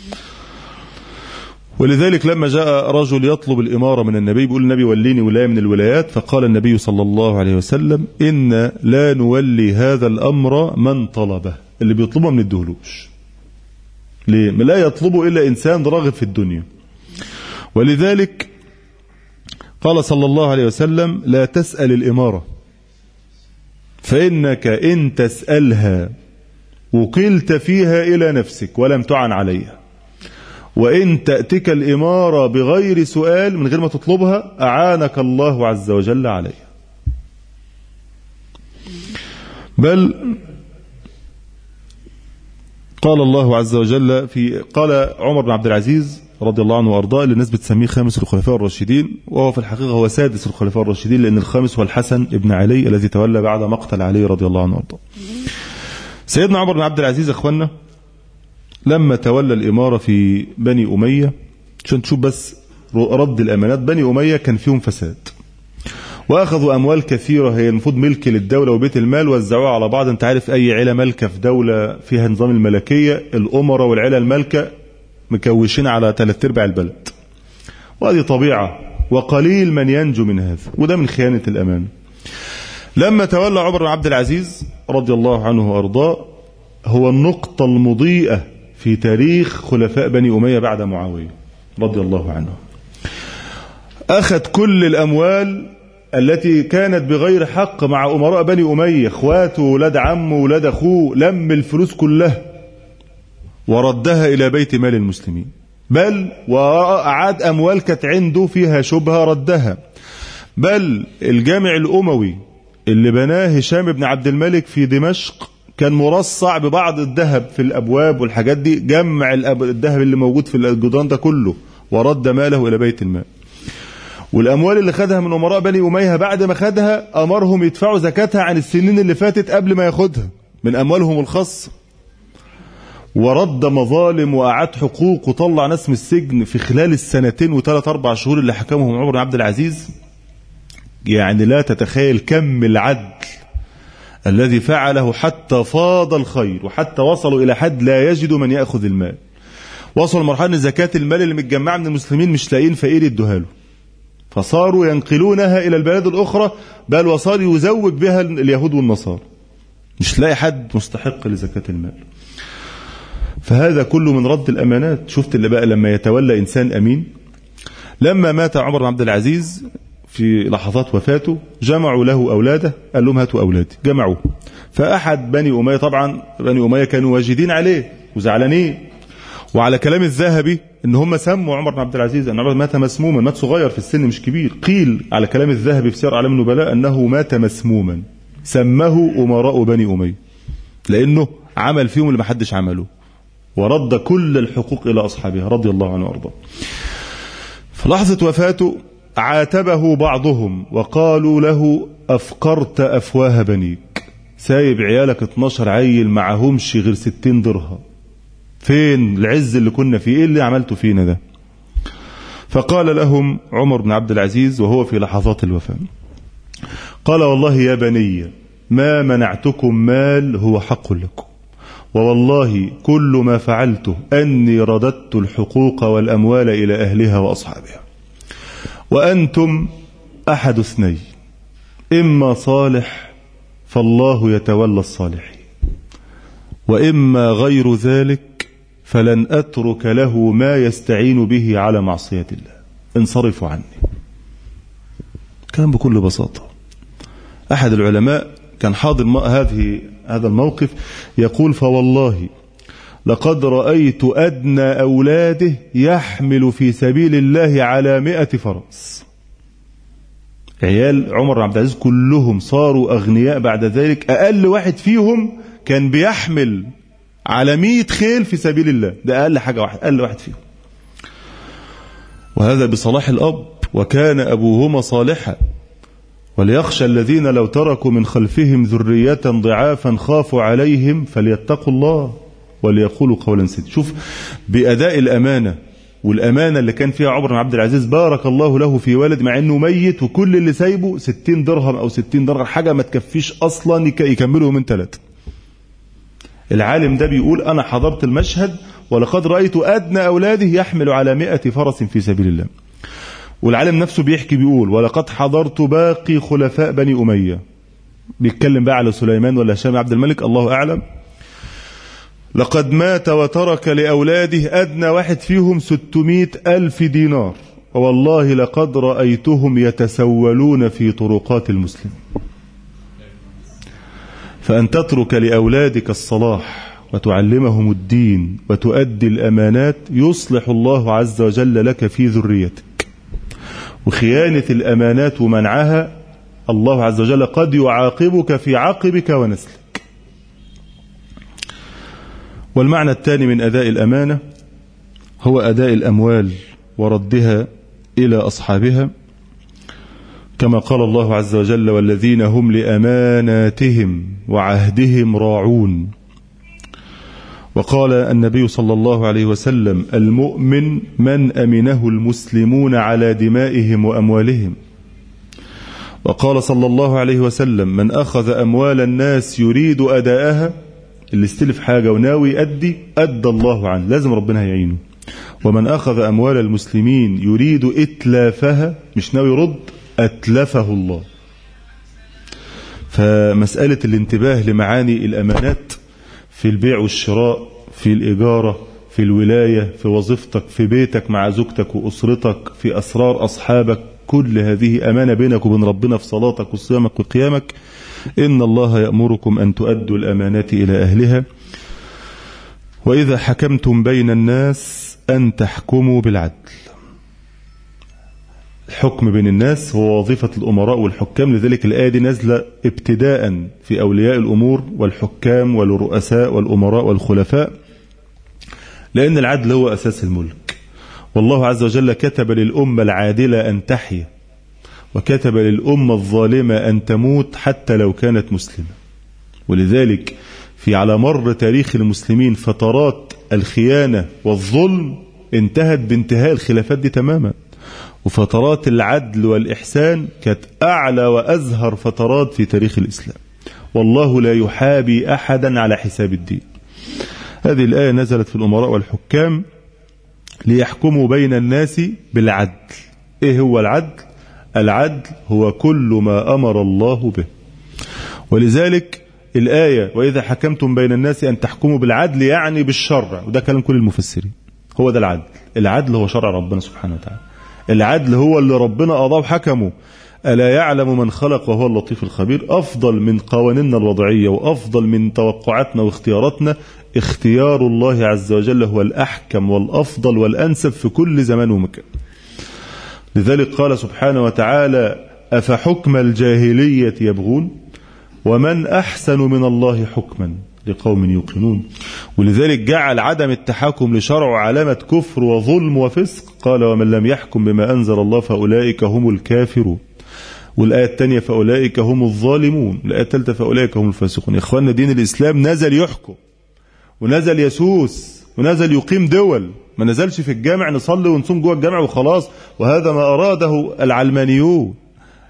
A: ولذلك لما جاء رجل يطلب الإمارة من النبي، بيقول النبي وليني ولاية من الولايات، فقال النبي صلى الله عليه وسلم إن لا نولي هذا الأمر من طلبه، اللي بيطلبه من الدهلوش. ليه؟ لا يطلبه إلا إنسان راغب في الدنيا. ولذلك قال صلى الله عليه وسلم لا تسأل الإمارة، فإنك إن تسألها وقلت فيها إلى نفسك ولم تعن عليها، وإن تأتك الإمارة بغير سؤال من غير ما تطلبها أعانك الله عز وجل عليها. بل قال الله عز وجل في قال عمر بن عبد العزيز رضي الله عنه وأرضاه، اللي الناس بتسميه خامس الخلفاء الراشدين، وهو في الحقيقة هو سادس الخلفاء الراشدين، لأن الخامس هو الحسن ابن علي الذي تولى بعد مقتل علي رضي الله عنه وأرضاه. سيدنا عمر بن عبد العزيز أخوانا لما تولى الإمارة في بني أمية، عشان تشوف بس رد الأمانات، بني أمية كان فيهم فساد، وأخذوا أموال كثيرة هي المفروض ملك للدولة وبيت المال، وزعوها على بعض. أنت عارف أي عيلة ملكة في دولة فيها نظام الملكية، الأمراء والعيلة الملكة مكوشين على ثلاث ارباع البلد، وهذه طبيعة، وقليل من ينجو من هذا، وده من خيانة الأمان. لما تولى عمر بن عبد العزيز رضي الله عنه وأرضاه، هو النقطة المضيئة في تاريخ خلفاء بني أمية بعد معاوية رضي الله عنه. أخذ كل الأموال التي كانت بغير حق مع أمراء بني أمية، اخواته ولاد عمه ولاد أخوه، لم الفلوس كلها وردها إلى بيت مال المسلمين، بل وأعاد أموال كانت عنده فيها شبهة ردها. بل الجامع الأموي اللي بناه هشام بن عبد الملك في دمشق كان مرصع ببعض الذهب في الأبواب والحاجات دي، جمع الذهب اللي موجود في الجدران ده كله ورد ماله إلى بيت المال. والأموال اللي خدها من أمراء بني أمية بعد ما خدها أمرهم يدفعوا زكاتها عن السنين اللي فاتت قبل ما ياخدها من أموالهم الخاصة، ورد مظالم وأعاد حقوق وطلع ناس من السجن في خلال السنتين وثلاث أربع شهور اللي حكمهم عمر بن عبد العزيز. يعني لا تتخيل كم العدل الذي فعله حتى فاض الخير، وحتى وصلوا إلى حد لا يجد من يأخذ المال. وصلوا لمرحلة زكاة المال اللي متجمعة من المسلمين مش لاقين فقير يدوها له، فصاروا ينقلونها إلى البلاد الأخرى، بل وصار يزوج بها اليهود والنصارى، مش لاقي حد مستحق لزكاة المال. فهذا كله من رد الأمانات. شفت اللي بقى لما يتولى إنسان أمين. لما مات عمر بن عبد العزيز في لحظات وفاته جمعوا له أولاده، قال لهم هاتوا أولادي، جمعوا. فأحد بني أمية، طبعا بني أمية كانوا واجدين عليه وزعلانين، وعلى كلام الذهبي ان هم سموا عمر بن عبد العزيز ان عمر مات مسموما، مات صغير في السن مش كبير. قيل على كلام الذهبي في سير أعلام النبلاء انه مات مسموما، سماه أمراء بني أمية لانه عمل فيهم اللي ما حدش عمله، ورد كل الحقوق الى اصحابها رضي الله عنه وارضاه. في لحظة وفاته عاتبه بعضهم وقالوا له افقرت افواه بنيك، سايب عيالك اتناشر عيل معهمش غير ستين درهم، فين العز اللي كنا فيه؟ ايه اللي عملته فينا ده؟ فقال لهم عمر بن عبد العزيز وهو في لحظات الوفاة، قال والله يا بني ما منعتكم مال هو حق لكم، ووالله كل ما فعلته أني رددت الحقوق والأموال إلى أهلها وأصحابها، وأنتم أحد اثنين، إما صالح فالله يتولى الصالحين، وإما غير ذلك فلن أترك له ما يستعين به على معصية الله، انصرفوا عني. كان بكل بساطة. أحد العلماء كان حاضر هذه هذا الموقف يقول: فوالله لقد رأيت أدنى أولاده يحمل في سبيل الله على مئة فرس. عيال عمر بن عبد العزيز كلهم صاروا أغنياء بعد ذلك، أقل واحد فيهم كان بيحمل على مئة خيل في سبيل الله، ده أقل حاجة واحد، أقل واحد فيهم. وهذا بصلاح الأب، وكان أبوهما صالحا، وليخشى الذين لو تركوا من خلفهم ذرية ضعافا خافوا عليهم فليتقوا الله وليقولوا قولا سديدا. شوف بأداء الأمانة، والأمانة اللي كان فيها عمر بن عبد العزيز بارك الله له في ولد مع أنه ميت، وكل اللي سايبه ستين درهم أو ستين درهم، حاجة ما تكفيش أصلا يكمله من ثلاثة. العالم ده بيقول: أنا حضرت المشهد ولقد رأيت أدنى أولاده يحمل على مئة فرس في سبيل الله. والعالم نفسه بيحكي بيقول: ولقد حضرت باقي خلفاء بني أمية، بيتكلم بقى على سليمان ولا هشام عبد الملك الله أعلم، لقد مات وترك لأولاده أدنى واحد فيهم ستمائة ألف دينار، والله لقد رأيتهم يتسولون في طرقات المسلمين. فأن تترك لأولادك الصلاح وتعلمهم الدين وتؤدي الأمانات يصلح الله عز وجل لك في ذريتك. وخيانة الأمانات ومنعها الله عز وجل قد يعاقبك في عقبك ونسلك. والمعنى الثاني من أداء الأمانة هو أداء الأموال وردها إلى أصحابها، كما قال الله عز وجل: والذين هم لأماناتهم وعهدهم راعون. وقال النبي صلى الله عليه وسلم: المؤمن من أمنه المسلمون على دمائهم وأموالهم. وقال صلى الله عليه وسلم: من أخذ أموال الناس يريد أداءها، اللي استلف حاجة وناوي يؤدي أدى الله عنه، لازم ربنا يعينه. ومن أخذ أموال المسلمين يريد إتلافها، مش ناوي يرد، أتلفه الله. فمسألة الانتباه لمعاني الأمانات في البيع والشراء، في الإجارة، في الولاية، في وظيفتك، في بيتك مع زوجتك وأسرتك، في أسرار أصحابك، كل هذه أمانة بينك وبين ربنا في صلاتك وصيامك وقيامك. إن الله يأمركم أن تؤدوا الأمانات إلى أهلها، وإذا حكمتم بين الناس أن تحكموا بالعدل. الحكم بين الناس هو وظيفة الأمراء والحكام، لذلك الآية دي نازلة ابتداء في أولياء الأمور والحكام والرؤساء والأمراء والخلفاء، لأن العدل هو أساس الملك. والله عز وجل كتب للأمة العادلة أن تحيا، وكتب للأمة الظالمة أن تموت حتى لو كانت مسلمة. ولذلك في على مر تاريخ المسلمين فترات الخيانة والظلم انتهت بانتهاء الخلافات دي تماما، وفترات العدل والإحسان كانت أعلى وأزهر فترات في تاريخ الإسلام. والله لا يحابي أحدا على حساب الدين. هذه الآية نزلت في الأمراء والحكام ليحكموا بين الناس بالعدل. إيه هو العدل؟ العدل هو كل ما أمر الله به. ولذلك الآية وإذا حكمتم بين الناس أن تحكموا بالعدل يعني بالشرع، وده كلام كل المفسرين. هو ده العدل. العدل هو شرع ربنا سبحانه وتعالى. العدل هو اللي ربنا أضاع حكمه. ألا يعلم من خلق وهو اللطيف الخبير. أفضل من قوانيننا الوضعية وأفضل من توقعاتنا واختياراتنا اختيار الله عز وجل هو الأحكم والأفضل والأنسب في كل زمان ومكان. لذلك قال سبحانه وتعالى: أفحكم الجاهلية يبغون ومن أحسن من الله حكما لقوم يوقنون. ولذلك جعل عدم التحاكم لشرع علامة كفر وظلم وفسق. قال: ومن لم يحكم بما أنزل الله فأولئك هم الكافرون. والآية الثانية: فأولئك هم الظالمون. الآية الثالثة: فأولئك هم الفاسقون. يا إخواننا دين الإسلام نزل يحكم ونزل يسوس ونزل يقيم دول، ما نزلش في الجامع نصلي ونصوم جوه الجامع وخلاص، وهذا ما أراده العلمانيون.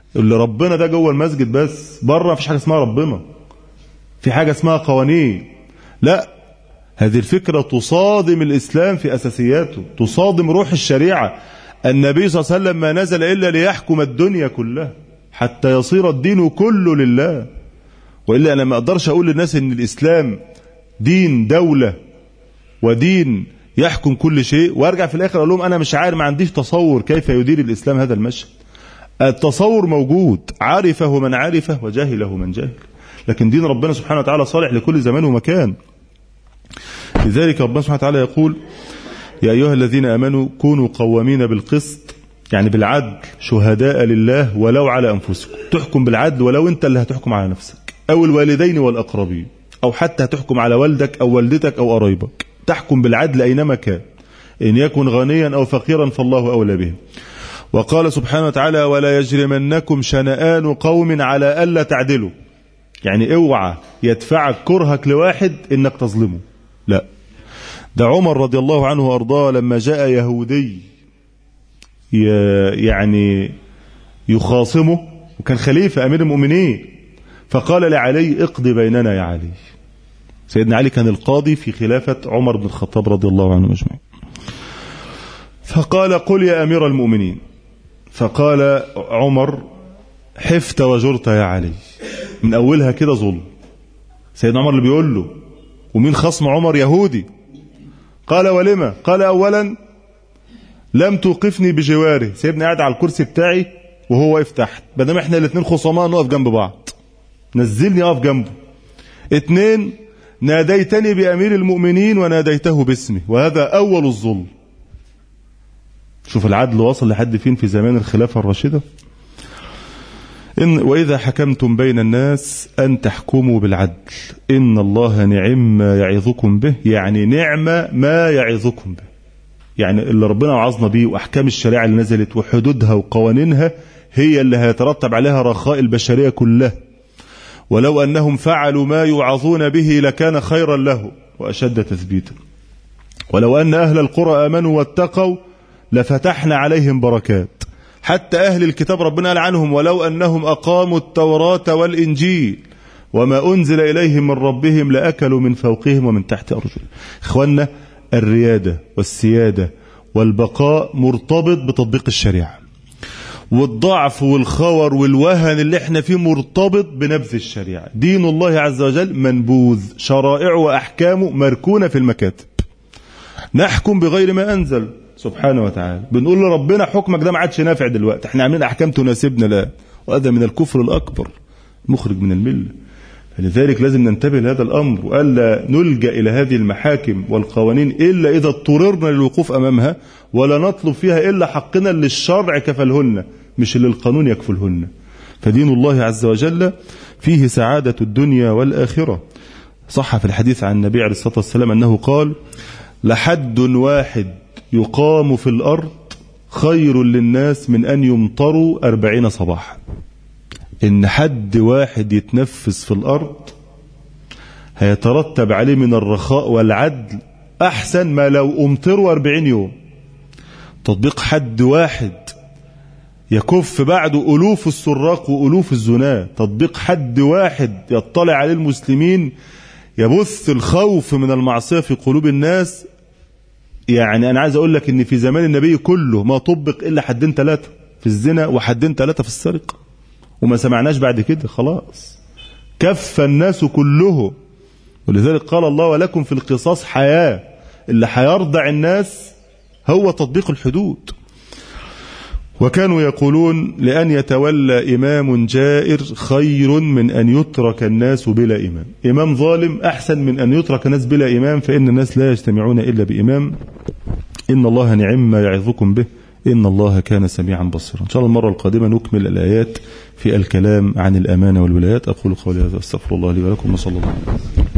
A: اللي ربنا ده جوه المسجد بس، بره مفيش حاجة اسمها ربنا، في حاجة اسمها قوانين. لا، هذه الفكرة تصادم الإسلام في أساسياته، تصادم روح الشريعة. النبي صلى الله عليه وسلم ما نزل إلا ليحكم الدنيا كلها حتى يصير الدين كله لله. وإلا أنا ما أقدرش أقول للناس إن الإسلام دين دولة ودين يحكم كل شيء، وارجع في الآخر أقول لهم أنا مش عارف، ما عنديش تصور كيف يدير الإسلام هذا المشهد. التصور موجود، عرفه من عرفه وجهله من جهل، لكن دين ربنا سبحانه وتعالى صالح لكل زمان ومكان. لذلك ربنا سبحانه وتعالى يقول: يا أيها الذين آمنوا كونوا قوامين بالقسط، يعني بالعدل، شهداء لله ولو على أنفسكم. تحكم بالعدل ولو أنت اللي هتحكم على نفسك أو الوالدين والأقربين، أو حتى هتحكم على والدك أو والدتك أو قرايبك. تحكم بالعدل أينما كان، إن يكن غنيا أو فقيرا فالله أولى به. وقال سبحانه وتعالى: ولا يجرمنكم شنآن قوم على ألا تعدلوا، يعني اوعى يدفعك كرهك لواحد إنك تظلمه. لا، ده عمر رضي الله عنه وأرضاه لما جاء يهودي يعني يخاصمه، وكان خليفة أمير المؤمنين، فقال لعلي: اقضي بيننا يا علي. سيدنا علي كان القاضي في خلافة عمر بن الخطاب رضي الله عنه أجمعين. فقال: قل يا أمير المؤمنين. فقال عمر: حفت وجرت يا علي. من أولها كده ظلم. سيدنا عمر اللي بيقول له، ومين خصم عمر؟ يهودي. قال: ولما؟ قال: أولا لم توقفني بجواره، سيبني قاعد على الكرسي بتاعي وهو واقف تحت، بدل احنا الاثنين خصماء نقف جنب بعض، نزلني اقف جنبه. اثنين، ناديتني بأمير المؤمنين وناديته باسمي، وهذا أول الظلم. شوف العدل وصل لحد فين في زمان الخلافة الراشدة. إن وإذا حكمتم بين الناس أن تحكموا بالعدل، إن الله نعم ما يعظكم به، يعني نعم ما يعظكم به، يعني اللي ربنا وعظنا به وأحكام الشريعة اللي نزلت وحدودها وقوانينها هي اللي هيترتب عليها رخاء البشرية كلها. ولو أنهم فعلوا ما يوعظون به لكان خيرا له وأشد تثبيتا. ولو أن أهل القرى آمنوا واتقوا لفتحنا عليهم بركات. حتى أهل الكتاب ربنا قال عنهم: ولو أنهم أقاموا التوراة والإنجيل وما أنزل إليهم من ربهم لأكلوا من فوقهم ومن تحت أرجلهم. إخواننا، الريادة والسيادة والبقاء مرتبط بتطبيق الشريعة، والضعف والخور والوهن اللي احنا فيه مرتبط بنبذ الشريعة. دين الله عز وجل منبوذ، شرائعه وأحكامه مركونة في المكاتب. نحكم بغير ما أنزل سبحانه وتعالى، بنقول لربنا حكمك ده ما عادش نافع دلوقتي، احنا عاملين أحكام تناسبنا. لا، وهذا من الكفر الأكبر مخرج من الملة. لذلك لازم ننتبه لهذا الأمر، وألا نلجأ إلى هذه المحاكم والقوانين إلا إذا اضطررنا للوقوف أمامها، ولا نطلب فيها إلا حقنا اللي الشرع كفلهن مش اللي القانون يكفلهن. فدين الله عز وجل فيه سعادة الدنيا والآخرة. صح في الحديث عن النبي عليه الصلاة والسلام أنه قال: لحد واحد يقام في الأرض خير للناس من أن يمطروا أربعين صباحا. إن حد واحد يتنفس في الأرض هيترتب عليه من الرخاء والعدل أحسن ما لو أمطروا أربعين يوم. تطبيق حد واحد يكف بعده ألوف السراق وألوف الزناة. تطبيق حد واحد يطلع عليه المسلمين يبث الخوف من المعصية في قلوب الناس. يعني أنا عايز أقول لك إن في زمان النبي كله ما طبق إلا حدين ثلاثة في الزنا وحدين ثلاثة في السرقة، وما سمعناش بعد كده. خلاص كف الناس كله. ولذلك قال الله: ولكم في القصاص حياة. اللي هيرضع الناس هو تطبيق الحدود. وكانوا يقولون: لأن يتولى إمام جائر خير من أن يترك الناس بلا إمام. إمام ظالم أحسن من أن يترك الناس بلا إمام، فإن الناس لا يجتمعون إلا بإمام. إن الله نعم ما يعظكم به، إن الله كان سميعا بصيرا. إن شاء الله المرة القادمة نكمل الآيات في الكلام عن الأمانة والولايات. أقول قولي هذا، أستغفر الله لي ولكم، وصلى الله عليه وسلم.